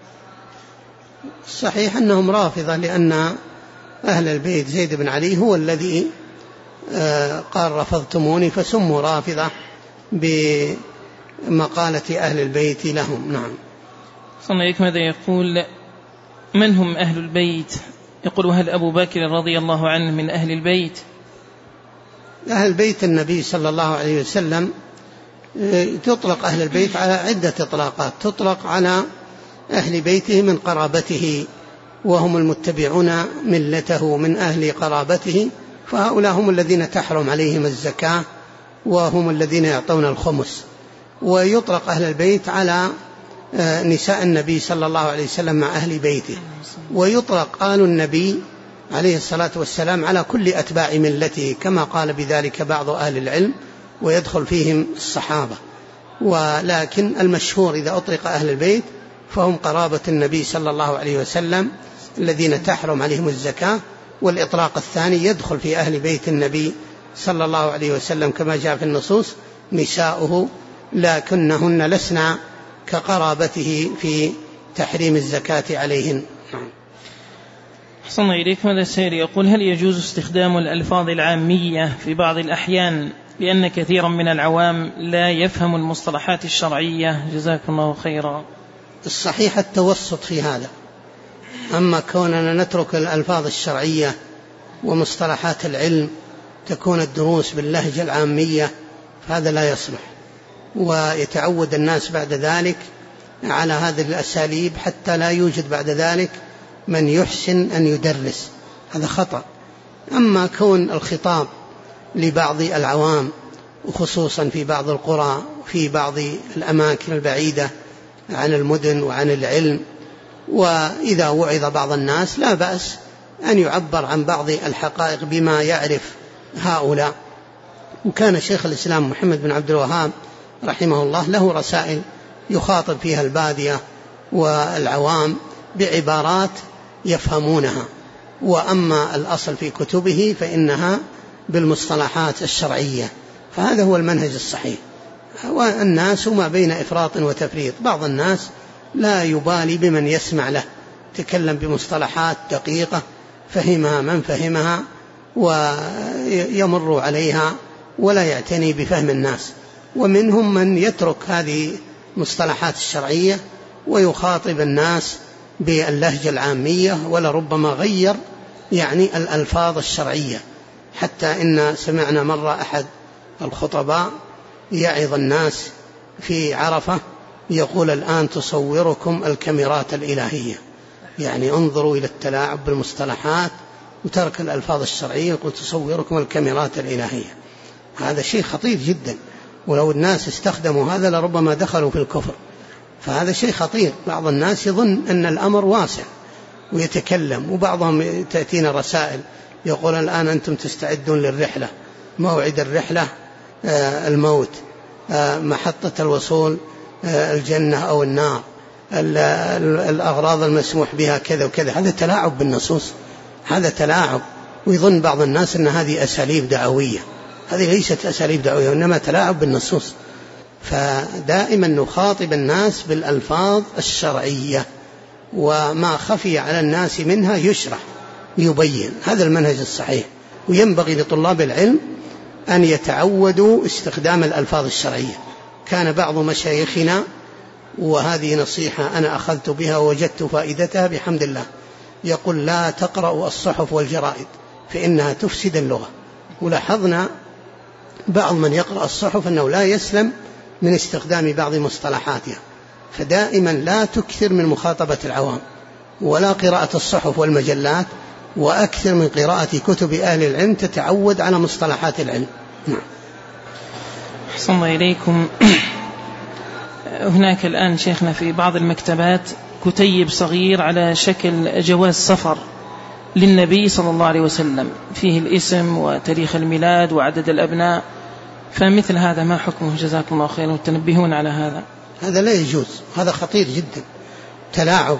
صحيح أنهم رافضة، لأن أهل البيت زيد بن علي هو الذي قال: رفضتموني، فسموا رافضة بمقالة أهل البيت لهم. نعم. أحسن إليكم. هذا يقول: من هم أهل البيت؟ يقول: وهل أبو بكر رضي الله عنه من أهل البيت؟ أهل بيت النبي صلى الله عليه وسلم تطلق أهل البيت على عدة إطلاقات. تطلق على أهل بيته من قرابته، وهم المتبعون ملته من أهل قرابته، فهؤلاء هم الذين تحرم عليهم الزكاة، وهم الذين يعطون الخمس. ويطلق أهل البيت على نساء النبي صلى الله عليه وسلم مع أهل بيته. ويطلق آل النبي عليه الصلاة والسلام على كل أتباع ملته، كما قال بذلك بعض أهل العلم، ويدخل فيهم الصحابة. ولكن المشهور إذا أطلق أهل البيت فهم قرابة النبي صلى الله عليه وسلم الذين تحرم عليهم الزكاة. والإطلاق الثاني يدخل في أهل بيت النبي صلى الله عليه وسلم كما جاء في النصوص: نساؤه لكنهن لسنا كقرابته في تحريم الزكاة عليهن. أحسن إليكم. هذا السائل يقول: هل يجوز استخدام الألفاظ العامية في بعض الأحيان لأن كثيرا من العوام لا يفهم المصطلحات الشرعية؟ جزاكم الله خيرا. الصحيح التوسط في هذا. أما كوننا نترك الألفاظ الشرعية ومصطلحات العلم تكون الدروس باللهجة العامية فهذا لا يصلح، ويتعود الناس بعد ذلك على هذه الأساليب حتى لا يوجد بعد ذلك من يحسن أن يدرس. هذا خطأ. أما كون الخطاب لبعض العوام، وخصوصا في بعض القرى وفي بعض الأماكن البعيدة عن المدن وعن العلم، وإذا وعظ بعض الناس لا بأس أن يعبر عن بعض الحقائق بما يعرف هؤلاء. وكان شيخ الإسلام محمد بن عبد الوهاب رحمه الله له رسائل يخاطب فيها البادية والعوام بعبارات يفهمونها. وأما الأصل في كتبه فإنها بالمصطلحات الشرعية، فهذا هو المنهج الصحيح. والناس ما بين إفراط وتفريط. بعض الناس لا يبالي بمن يسمع له، تكلم بمصطلحات دقيقة فهمها من فهمها ويمر عليها ولا يعتني بفهم الناس. ومنهم من يترك هذه المصطلحات الشرعية ويخاطب الناس باللهجة العامية، ولربما غير يعني الألفاظ الشرعية. حتى إن سمعنا مرة أحد الخطباء يعظ الناس في عرفة يقول: الآن تصوركم الكاميرات الإلهية، يعني انظروا إلى التلاعب بالمصطلحات وترك الألفاظ الشرعية، يقول: تصوركم الكاميرات الإلهية. هذا شيء خطير جدا، ولو الناس استخدموا هذا لربما دخلوا في الكفر. فهذا شيء خطير. بعض الناس يظن أن الأمر واسع ويتكلم، وبعضهم تأتينا رسائل يقول: الآن أنتم تستعدون للرحلة، موعد الرحلة الموت، محطة الوصول الجنة أو النار، الأغراض المسموح بها كذا وكذا. هذا تلاعب بالنصوص، هذا تلاعب. ويظن بعض الناس أن هذه أساليب دعوية. هذه ليست أساليب دعوية، وإنما تلاعب بالنصوص. فدائما نخاطب الناس بالألفاظ الشرعية، وما خفي على الناس منها يشرح يبين. هذا المنهج الصحيح. وينبغي لطلاب العلم أن يتعودوا استخدام الألفاظ الشرعية. كان بعض مشايخنا، وهذه نصيحة أنا أخذت بها ووجدت فائدتها بحمد الله، يقول: لا تقرأوا الصحف والجرائد فإنها تفسد اللغة. ولاحظنا بعض من يقرأ الصحف أنه لا يسلم من استخدام بعض مصطلحاتها، فدائما لا تكثر من مخاطبة العوام ولا قراءة الصحف والمجلات، وأكثر من قراءة كتب أهل العلم تتعود على مصطلحات العلم. أحسن الله إليكم. هناك الآن شيخنا في بعض المكتبات كتيب صغير على شكل جواز سفر للنبي صلى الله عليه وسلم، فيه الاسم وتاريخ الميلاد وعدد الأبناء، فمثل هذا ما حكمه جزاكم الله خيرا وتنبهون على هذا؟ هذا لا يجوز، هذا خطير جدا، تلاعب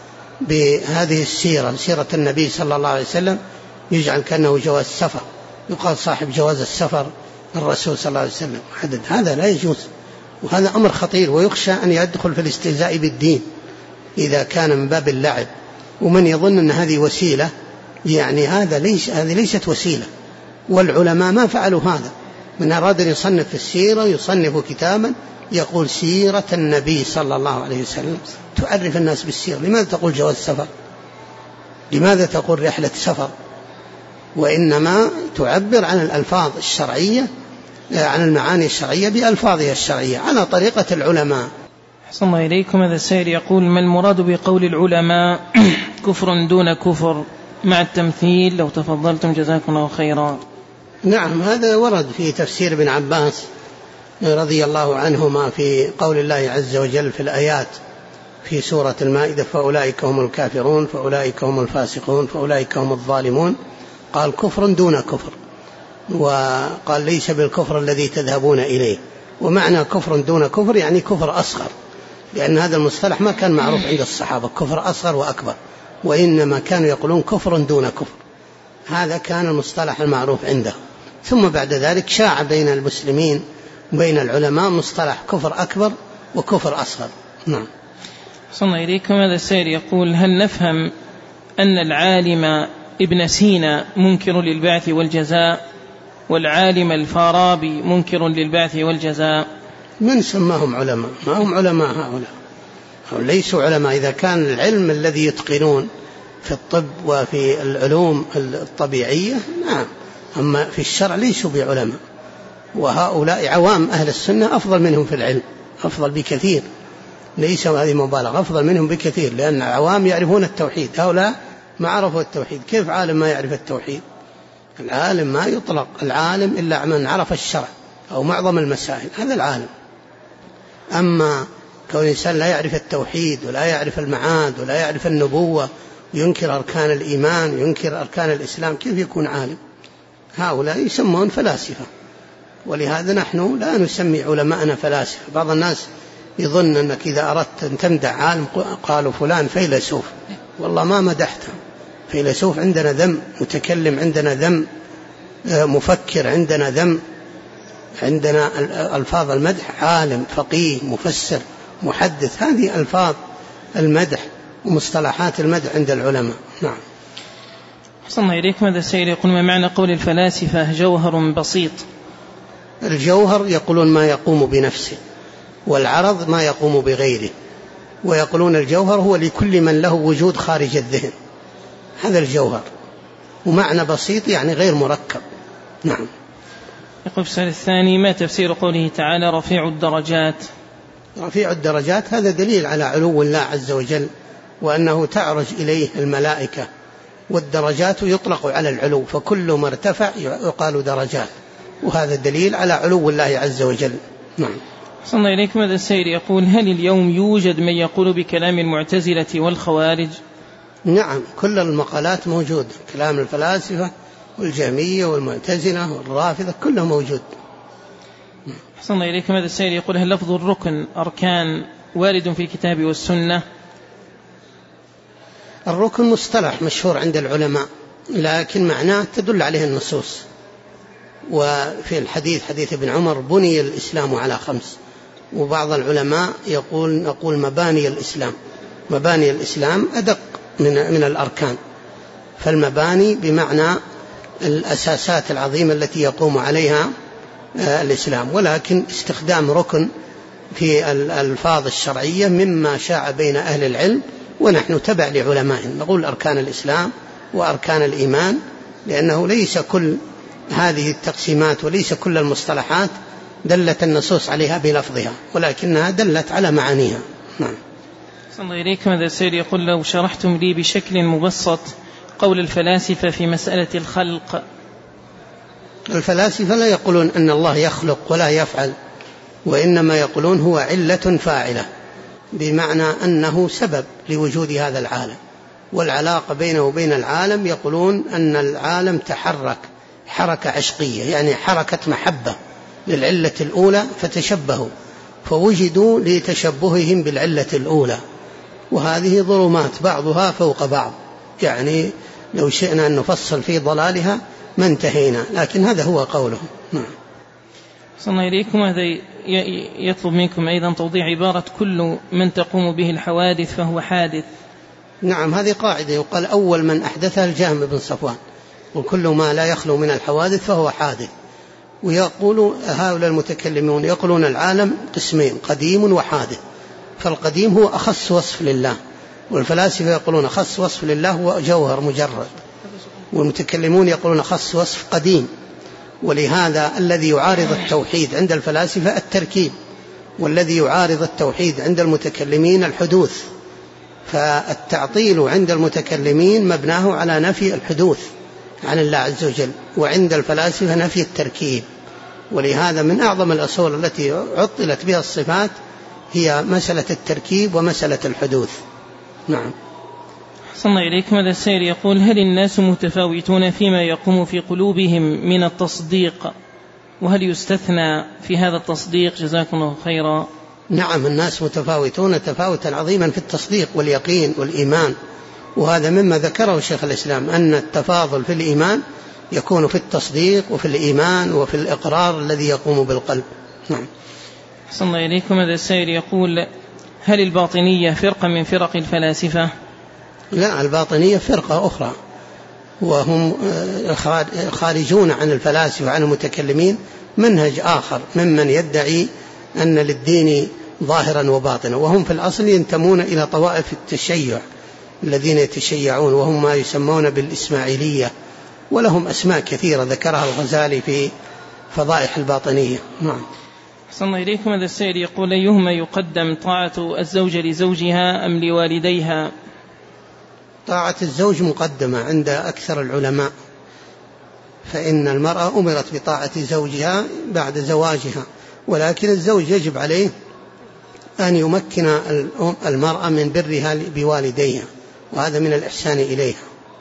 بهذه السيرة، سيرة النبي صلى الله عليه وسلم، يجعل كأنه جواز سفر، يقال صاحب جواز السفر الرسول صلى الله عليه وسلم، هذا لا يجوز، وهذا أمر خطير، ويخشى أن يدخل في الاستهزاء بالدين إذا كان من باب اللعب. ومن يظن أن هذه وسيلة، يعني هذه ليست وسيلة، والعلماء ما فعلوا هذا. من أراد أن يصنف في السيرة يصنف كتابا يقول سيرة النبي صلى الله عليه وسلم، تعرف الناس بالسيرة. لماذا تقول جواز سفر؟ لماذا تقول رحلة سفر؟ وإنما تعبر عن الألفاظ الشرعية، عن المعاني الشرعية بألفاظها الشرعية على طريقة العلماء. أحسن الله إليكم. هذا السائل يقول: ما المراد بقول العلماء كفر دون كفر مع التمثيل؟ لو تفضلتم جزاكم الله خيرا. نعم، هذا ورد في تفسير ابن عباس رضي الله عنهما في قول الله عز وجل في الآيات في سورة المائدة: فأولئك هم الكافرون، فأولئك هم الفاسقون، فأولئك هم الظالمون. قال كفر دون كفر، وقال ليس بالكفر الذي تذهبون إليه. ومعنى كفر دون كفر يعني كفر أصغر، لأن هذا المصطلح ما كان معروف عند الصحابة، كفر أصغر وأكبر، وإنما كانوا يقولون كفر دون كفر، هذا كان المصطلح المعروف عنده. ثم بعد ذلك شاع بين المسلمين وبين العلماء مصطلح كفر أكبر وكفر أصغر. نعم. صلى إليكم. هذا السائل يقول: هل نفهم أن العالم ابن سينا منكر للبعث والجزاء، والعالم الفارابي منكر للبعث والجزاء؟ من سماهم علماء؟ ما هم علماء هؤلاء، ليسوا علماء. إذا كان العلم الذي يتقنون في الطب وفي العلوم الطبيعية نعم، أما في الشرع ليسوا بعلماء. وهؤلاء عوام أهل السنة أفضل منهم في العلم، أفضل بكثير، ليس هذه مبالغة، أفضل منهم بكثير، لأن العوام يعرفون التوحيد، هؤلاء ما عرفوا التوحيد. كيف عالم ما يعرف التوحيد؟ العالم ما يطلق العالم إلا من عرف الشرع أو معظم المسائل، هذا العالم. أما كون الإنسان لا يعرف التوحيد ولا يعرف المعاد ولا يعرف النبوة وينكر أركان الإيمان وينكر أركان الإسلام، كيف يكون عالم؟ هؤلاء يسمون فلاسفة، ولهذا نحن لا نسمي علماءنا فلاسفة. بعض الناس يظن أنك إذا أردت أن تمدح عالم قالوا فلان فيلسوف، والله ما مدحته. فيلسوف عندنا ذم، متكلم عندنا ذم، مفكر عندنا ذم، عندنا ألفاظ المدح عالم، فقيه، مفسر، محدث، هذه ألفاظ المدح ومصطلحات المدح عند العلماء. نعم. صلى إليكم. هذا السائل يقول: ما معنى قول الفلاسفة جوهر بسيط؟ الجوهر يقولون ما يقوم بنفسه، والعرض ما يقوم بغيره، ويقولون الجوهر هو لكل من له وجود خارج الذهن، هذا الجوهر. ومعنى بسيط يعني غير مركب. نعم. يقول السؤال الثاني: ما تفسير قوله تعالى رفيع الدرجات؟ رفيع الدرجات هذا دليل على علو الله عز وجل، وأنه تعرج إليه الملائكة، والدرجات يطلق على العلو، فكل ما ارتفع يقال درجات، وهذا دليل على علو الله عز وجل. نعم. صلى الله إليكم. هذا السائل يقول: هل اليوم يوجد من يقول بكلام المعتزلة والخوارج؟ نعم، كل المقالات موجودة، كلام الفلاسفة والجهمية والمعتزلة والرافضة كله موجود. صلى الله إليكم. هذا السائل يقول: هل لفظ الركن أركان وارد في الكتاب والسنة؟ الركن مصطلح مشهور عند العلماء، لكن معناه تدل عليه النصوص. وفي الحديث حديث ابن عمر: بني الإسلام على 5. وبعض العلماء نقول مباني الإسلام. مباني الإسلام أدق من الأركان، فالمباني بمعنى الأساسات العظيمة التي يقوم عليها الإسلام، ولكن استخدام ركن في الألفاظ الشرعية مما شاع بين أهل العلم، ونحن تبع لعلمائهم نقول أركان الإسلام وأركان الإيمان، لأنه ليس كل هذه التقسيمات وليس كل المصطلحات دلت النصوص عليها بلفظها، ولكنها دلت على معانيها. نعم. صلى الله إليكم. هذا السيد يقول: لو شرحتم لي بشكل مبسط قول الفلاسفة في مسألة الخلق. الفلاسفة لا يقولون أن الله يخلق ولا يفعل، وإنما يقولون هو علة فاعلة، بمعنى أنه سبب لوجود هذا العالم، والعلاقة بينه وبين العالم يقولون أن العالم تحرك حركة عشقية، يعني حركة محبة للعلة الأولى فتشبهوا فوجدوا لتشبههم بالعلة الأولى، وهذه ظلمات بعضها فوق بعض، يعني لو شئنا أن نفصل في ضلالها ما انتهينا، لكن هذا هو قولهم. نعم. صلى الله إليكم. هذا يطلب منكم أيضا توضيح عبارة كل من تقوم به الحوادث فهو حادث. نعم، هذه قاعدة يقال أول من أحدثها الجهم بن صفوان، وكل ما لا يخلو من الحوادث فهو حادث. ويقول هؤلاء المتكلمون يقولون العالم قسمين: قديم وحادث، فالقديم هو أخص وصف لله، والفلاسفة يقولون أخص وصف لله هو جوهر مجرد، والمتكلمون يقولون أخص وصف قديم. ولهذا الذي يعارض التوحيد عند الفلاسفة التركيب، والذي يعارض التوحيد عند المتكلمين الحدوث، فالتعطيل عند المتكلمين مبناه على نفي الحدوث عن الله عز وجل، وعند الفلاسفة نفي التركيب. ولهذا من أعظم الأصول التي عطلت بها الصفات هي مسألة التركيب ومسألة الحدوث. نعم. صلى الله إليكم. هذا السائل يقول: هل الناس متفاوتون فيما يقوم في قلوبهم من التصديق، وهل يستثنى في هذا التصديق؟ جزاكم الله خيرا. نعم، الناس متفاوتون تفاوتا عظيما في التصديق واليقين والإيمان، وهذا مما ذكره شيخ الإسلام أن التفاضل في الإيمان يكون في التصديق وفي الإيمان وفي الإقرار الذي يقوم بالقلب. نعم. صلى الله إليكم. هذا السائل يقول: هل الباطنية فرقة من فرق الفلاسفة؟ لا، الباطنية فرقة أخرى، وهم خارجون عن الفلاسفة وعن المتكلمين منهج آخر ممن يدعي أن للدين ظاهرا وباطنا، وهم في الأصل ينتمون إلى طوائف التشيع الذين يتشيعون، وهم ما يسمون بالإسماعيلية، ولهم أسماء كثيرة ذكرها الغزالي في فضائح الباطنية. نعم. صلى الله إليكم. هذا السائل يقول: أيهما يقدم، طاعة الزوجة لزوجها أم لوالديها؟ طاعة الزوج مقدمة عند أكثر العلماء، فإن المرأة أمرت بطاعة زوجها بعد زواجها، ولكن الزوج يجب عليه أن يمكن المرأة من برها بوالديها، وهذا من الإحسان إليها.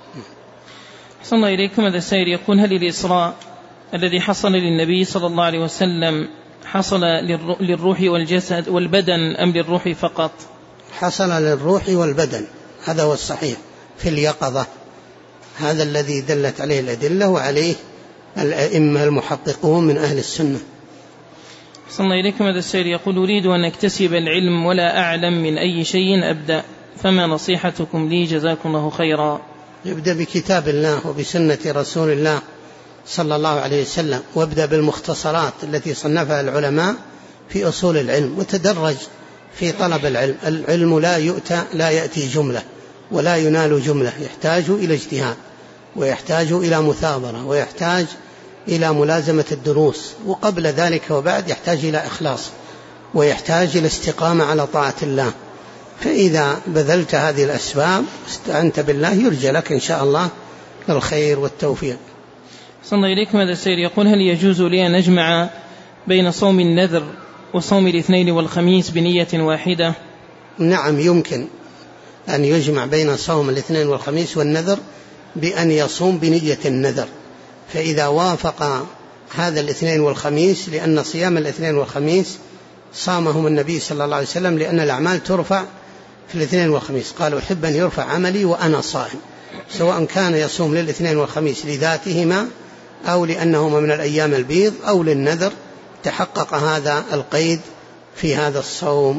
صلى الله إليكم. هذا السائل يقول: هل الإسراء الذي حصل للنبي صلى الله عليه وسلم حصل للروح والجسد والبدن أم للروح فقط؟ حصل للروح والبدن، هذا هو الصحيح في اليقظة، هذا الذي دلت عليه الأدلة وعليه الأئمة المحققون من أهل السنة. صلى الله إليكم. هذا السائل يقول: أريد أن أكتسب العلم ولا أعلم من أي شيء أبدأ، فما نصيحتكم لي؟ جزاكم الله خيرا. يبدأ بكتاب الله وبسنة رسول الله صلى الله عليه وسلم، وابدأ بالمختصرات التي صنفها العلماء في أصول العلم، وتدرج في طلب العلم. العلم لا يأتي جملة ولا ينال جملة، يحتاج إلى اجتهاد، ويحتاج إلى مثابرة، ويحتاج إلى ملازمة الدروس، وقبل ذلك وبعد يحتاج إلى إخلاص، ويحتاج إلى استقامة على طاعة الله. فإذا بذلت هذه الأسباب استعنت بالله يرجى لك إن شاء الله الخير والتوفيق. صلى الله إليكم. هذا السائل يقول: هل يجوز لي أن أجمع بين صوم النذر وصوم الاثنين والخميس بنية واحدة؟ نعم، يمكن أن يجمع بين صوم الاثنين والخميس والنذر بأن يصوم بنية النذر، فإذا وافق هذا الاثنين والخميس، لأن صيام الاثنين والخميس صامهم النبي صلى الله عليه وسلم لأن الأعمال ترفع في الاثنين والخميس، قال: أحب أن يرفع عملي وأنا صائم، سواء كان يصوم للاثنين والخميس لذاتهما أو لأنهما من الأيام البيض أو للنذر، تحقق هذا القيد في هذا الصوم.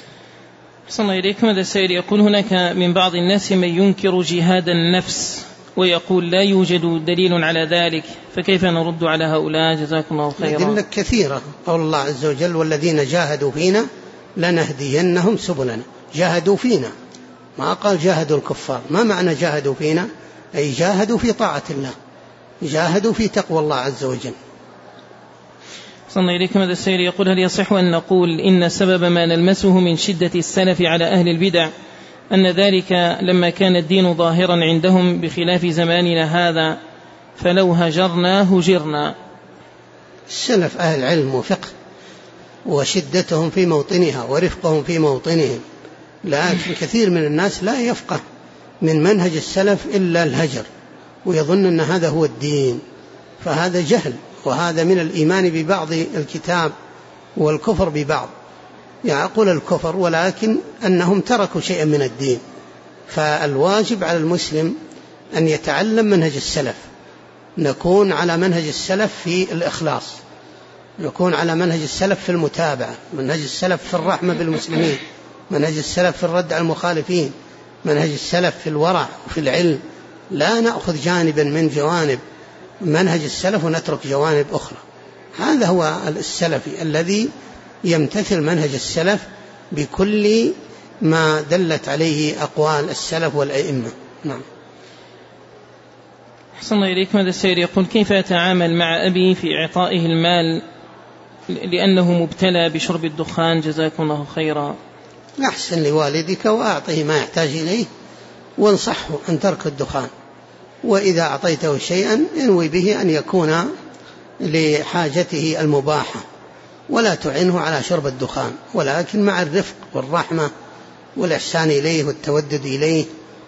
صلى الله إليكم. هذا السائل يقول: هناك من بعض الناس من ينكر جهاد النفس ويقول لا يوجد دليل على ذلك، فكيف نرد على هؤلاء؟ جزاكم الله خيرا. أدلة كثيرة، قول الله عز وجل والذين جاهدوا فينا لنهدينهم سبلنا. جاهدوا فينا، ما قال جاهدوا الكفار. ما معنى جاهدوا فينا؟ أي جاهدوا في طاعة الله، جاهدوا في تقوى الله عز وجل. صلى إليكم. هذا السائل يقول هل يصح أن نقول إن سبب ما نلمسه من شدة السلف على أهل البدع أن ذلك لما كان الدين ظاهرا عندهم بخلاف زماننا هذا فلو هجرنا هجرنا؟ السلف أهل علم وفقه وشدتهم في موطنها ورفقهم في موطنهم، لكن كثير من الناس لا يفقه من منهج السلف إلا الهجر ويظن أن هذا هو الدين، فهذا جهل، وهذا من الإيمان ببعض الكتاب والكفر ببعض. يعقل الكفر ولكن أنهم تركوا شيئا من الدين. فالواجب على المسلم أن يتعلم منهج السلف، نكون على منهج السلف في الإخلاص، نكون على منهج السلف في المتابعة، منهج السلف في الرحمة بالمسلمين، منهج السلف في الرد على المخالفين، منهج السلف في الورع وفي العلم. لا نأخذ جانبا من جوانب منهج السلف ونترك جوانب أخرى. هذا هو السلفي الذي يمتثل منهج السلف بكل ما دلت عليه أقوال السلف والأئمة. نعم. أحسن الله إليكم. هذا السائل يقول كيف أتعامل مع أبي في إعطائه المال لأنه مبتلى بشرب الدخان؟ جزاكم الله خيرا. أحسن لوالدك وأعطه ما يحتاج إليه وانصحه عن ترك الدخان، وإذا أعطيته شيئا انوي به أن يكون لحاجته المباحة، ولا تعنه على شرب الدخان، ولكن مع الرفق والرحمة والإحسان إليه والتودد إليه،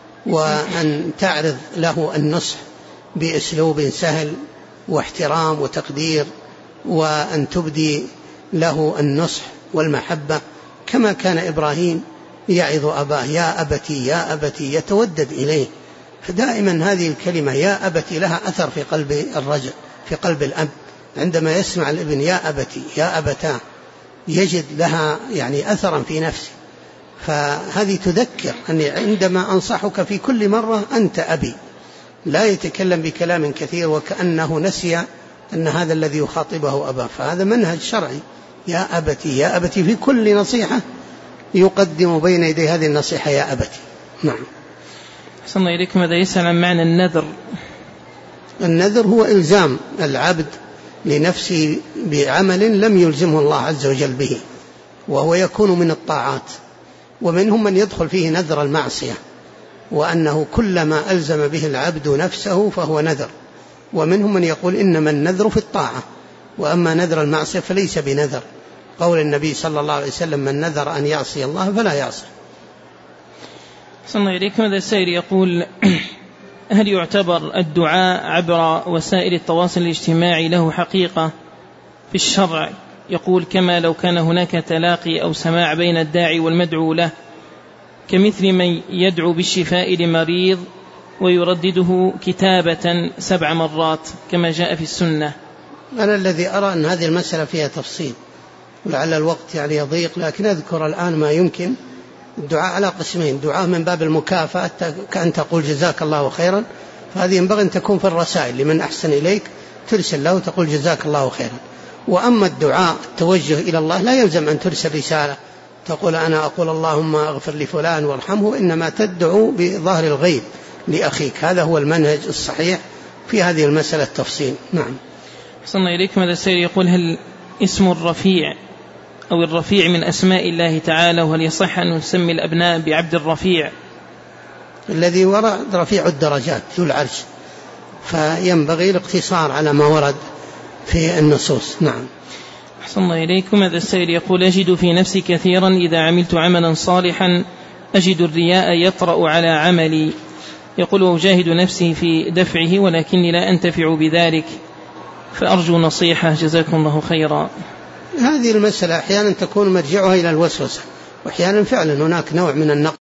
وأن تعرض له النصح بأسلوب سهل واحترام وتقدير، وأن تبدي له النصح والمحبة كما كان إبراهيم يعظ أباه يا أبتي يا أبتي، يتودد إليه. فدائما هذه الكلمة يا أبتي لها أثر في قلب الرجل، في قلب الأب، عندما يسمع الابن يا أبتي يا أبتاه يجد لها يعني أثرا في نفسه. فهذه تذكر أني عندما أنصحك في كل مرة أنت أبي، لا يتكلم بكلام كثير وكأنه نسي أن هذا الذي يخاطبه أباه. فهذا منهج شرعي، يا أبتي يا أبتي، في كل نصيحة يقدم بين يدي هذه النصيحة يا أبتي. نعم. أحسن الله إليكم. هذا يسأل عن معنى النذر. النذر هو إلزام العبد لنفسه بعمل لم يلزمه الله عز وجل به، وهو يكون من الطاعات، ومنهم من يدخل فيه نذر المعصية، وأنه كلما ألزم به العبد نفسه فهو نذر، ومنهم من يقول إنما النذر في الطاعة، وأما نذر المعصية فليس بنذر، قول النبي صلى الله عليه وسلم من نذر أن يعصي الله فلا يعصي. صلى الله عليكم. هذا السائل يقول هل يعتبر الدعاء عبر وسائل التواصل الاجتماعي له حقيقة في الشرع؟ يقول كما لو كان هناك تلاقي أو سماع بين الداعي والمدعو له، كمثل من يدعو بالشفاء لمريض ويردده كتابة 7 مرات كما جاء في السنة. أنا الذي أرى أن هذه المسألة فيها تفصيل، ولعل الوقت يعني يضيق، لكن أذكر الآن ما يمكن. الدعاء على قسمين: دعاء من باب المكافأة كأن تقول جزاك الله خيرا، فهذه ينبغي أن تكون في الرسائل، لمن أحسن إليك ترسل له تقول جزاك الله خيرا. وأما الدعاء التوجه إلى الله لا يلزم أن ترسل رسالة تقول أنا أقول اللهم اغفر لفلان وارحمه، إنما تدعو بظهر الغيب لأخيك. هذا هو المنهج الصحيح في هذه المسألة التفصيل. نعم. أحسن الله إليكم. هذا السائل يقول هل اسم الرفيع أو الرفيع من أسماء الله تعالى، وهل يصح أن نسمي الأبناء بعبد الرفيع؟ الذي ورد رفيع الدرجات ذو العرش، فينبغي الاقتصار على ما ورد في النصوص. نعم. أحسن الله إليكم. هذا السائل يقول أجد في نفسي كثيرا إذا عملت عملا صالحا أجد الرياء يطرأ على عملي، يقول وأجاهد نفسي في دفعه ولكني لا أنتفع بذلك، فأرجو نصيحة جزاكم الله خيرا. هذه المسألة أحيانا تكون مرجعها إلى الوسوسة، وأحيانا فعلا هناك نوع من النقص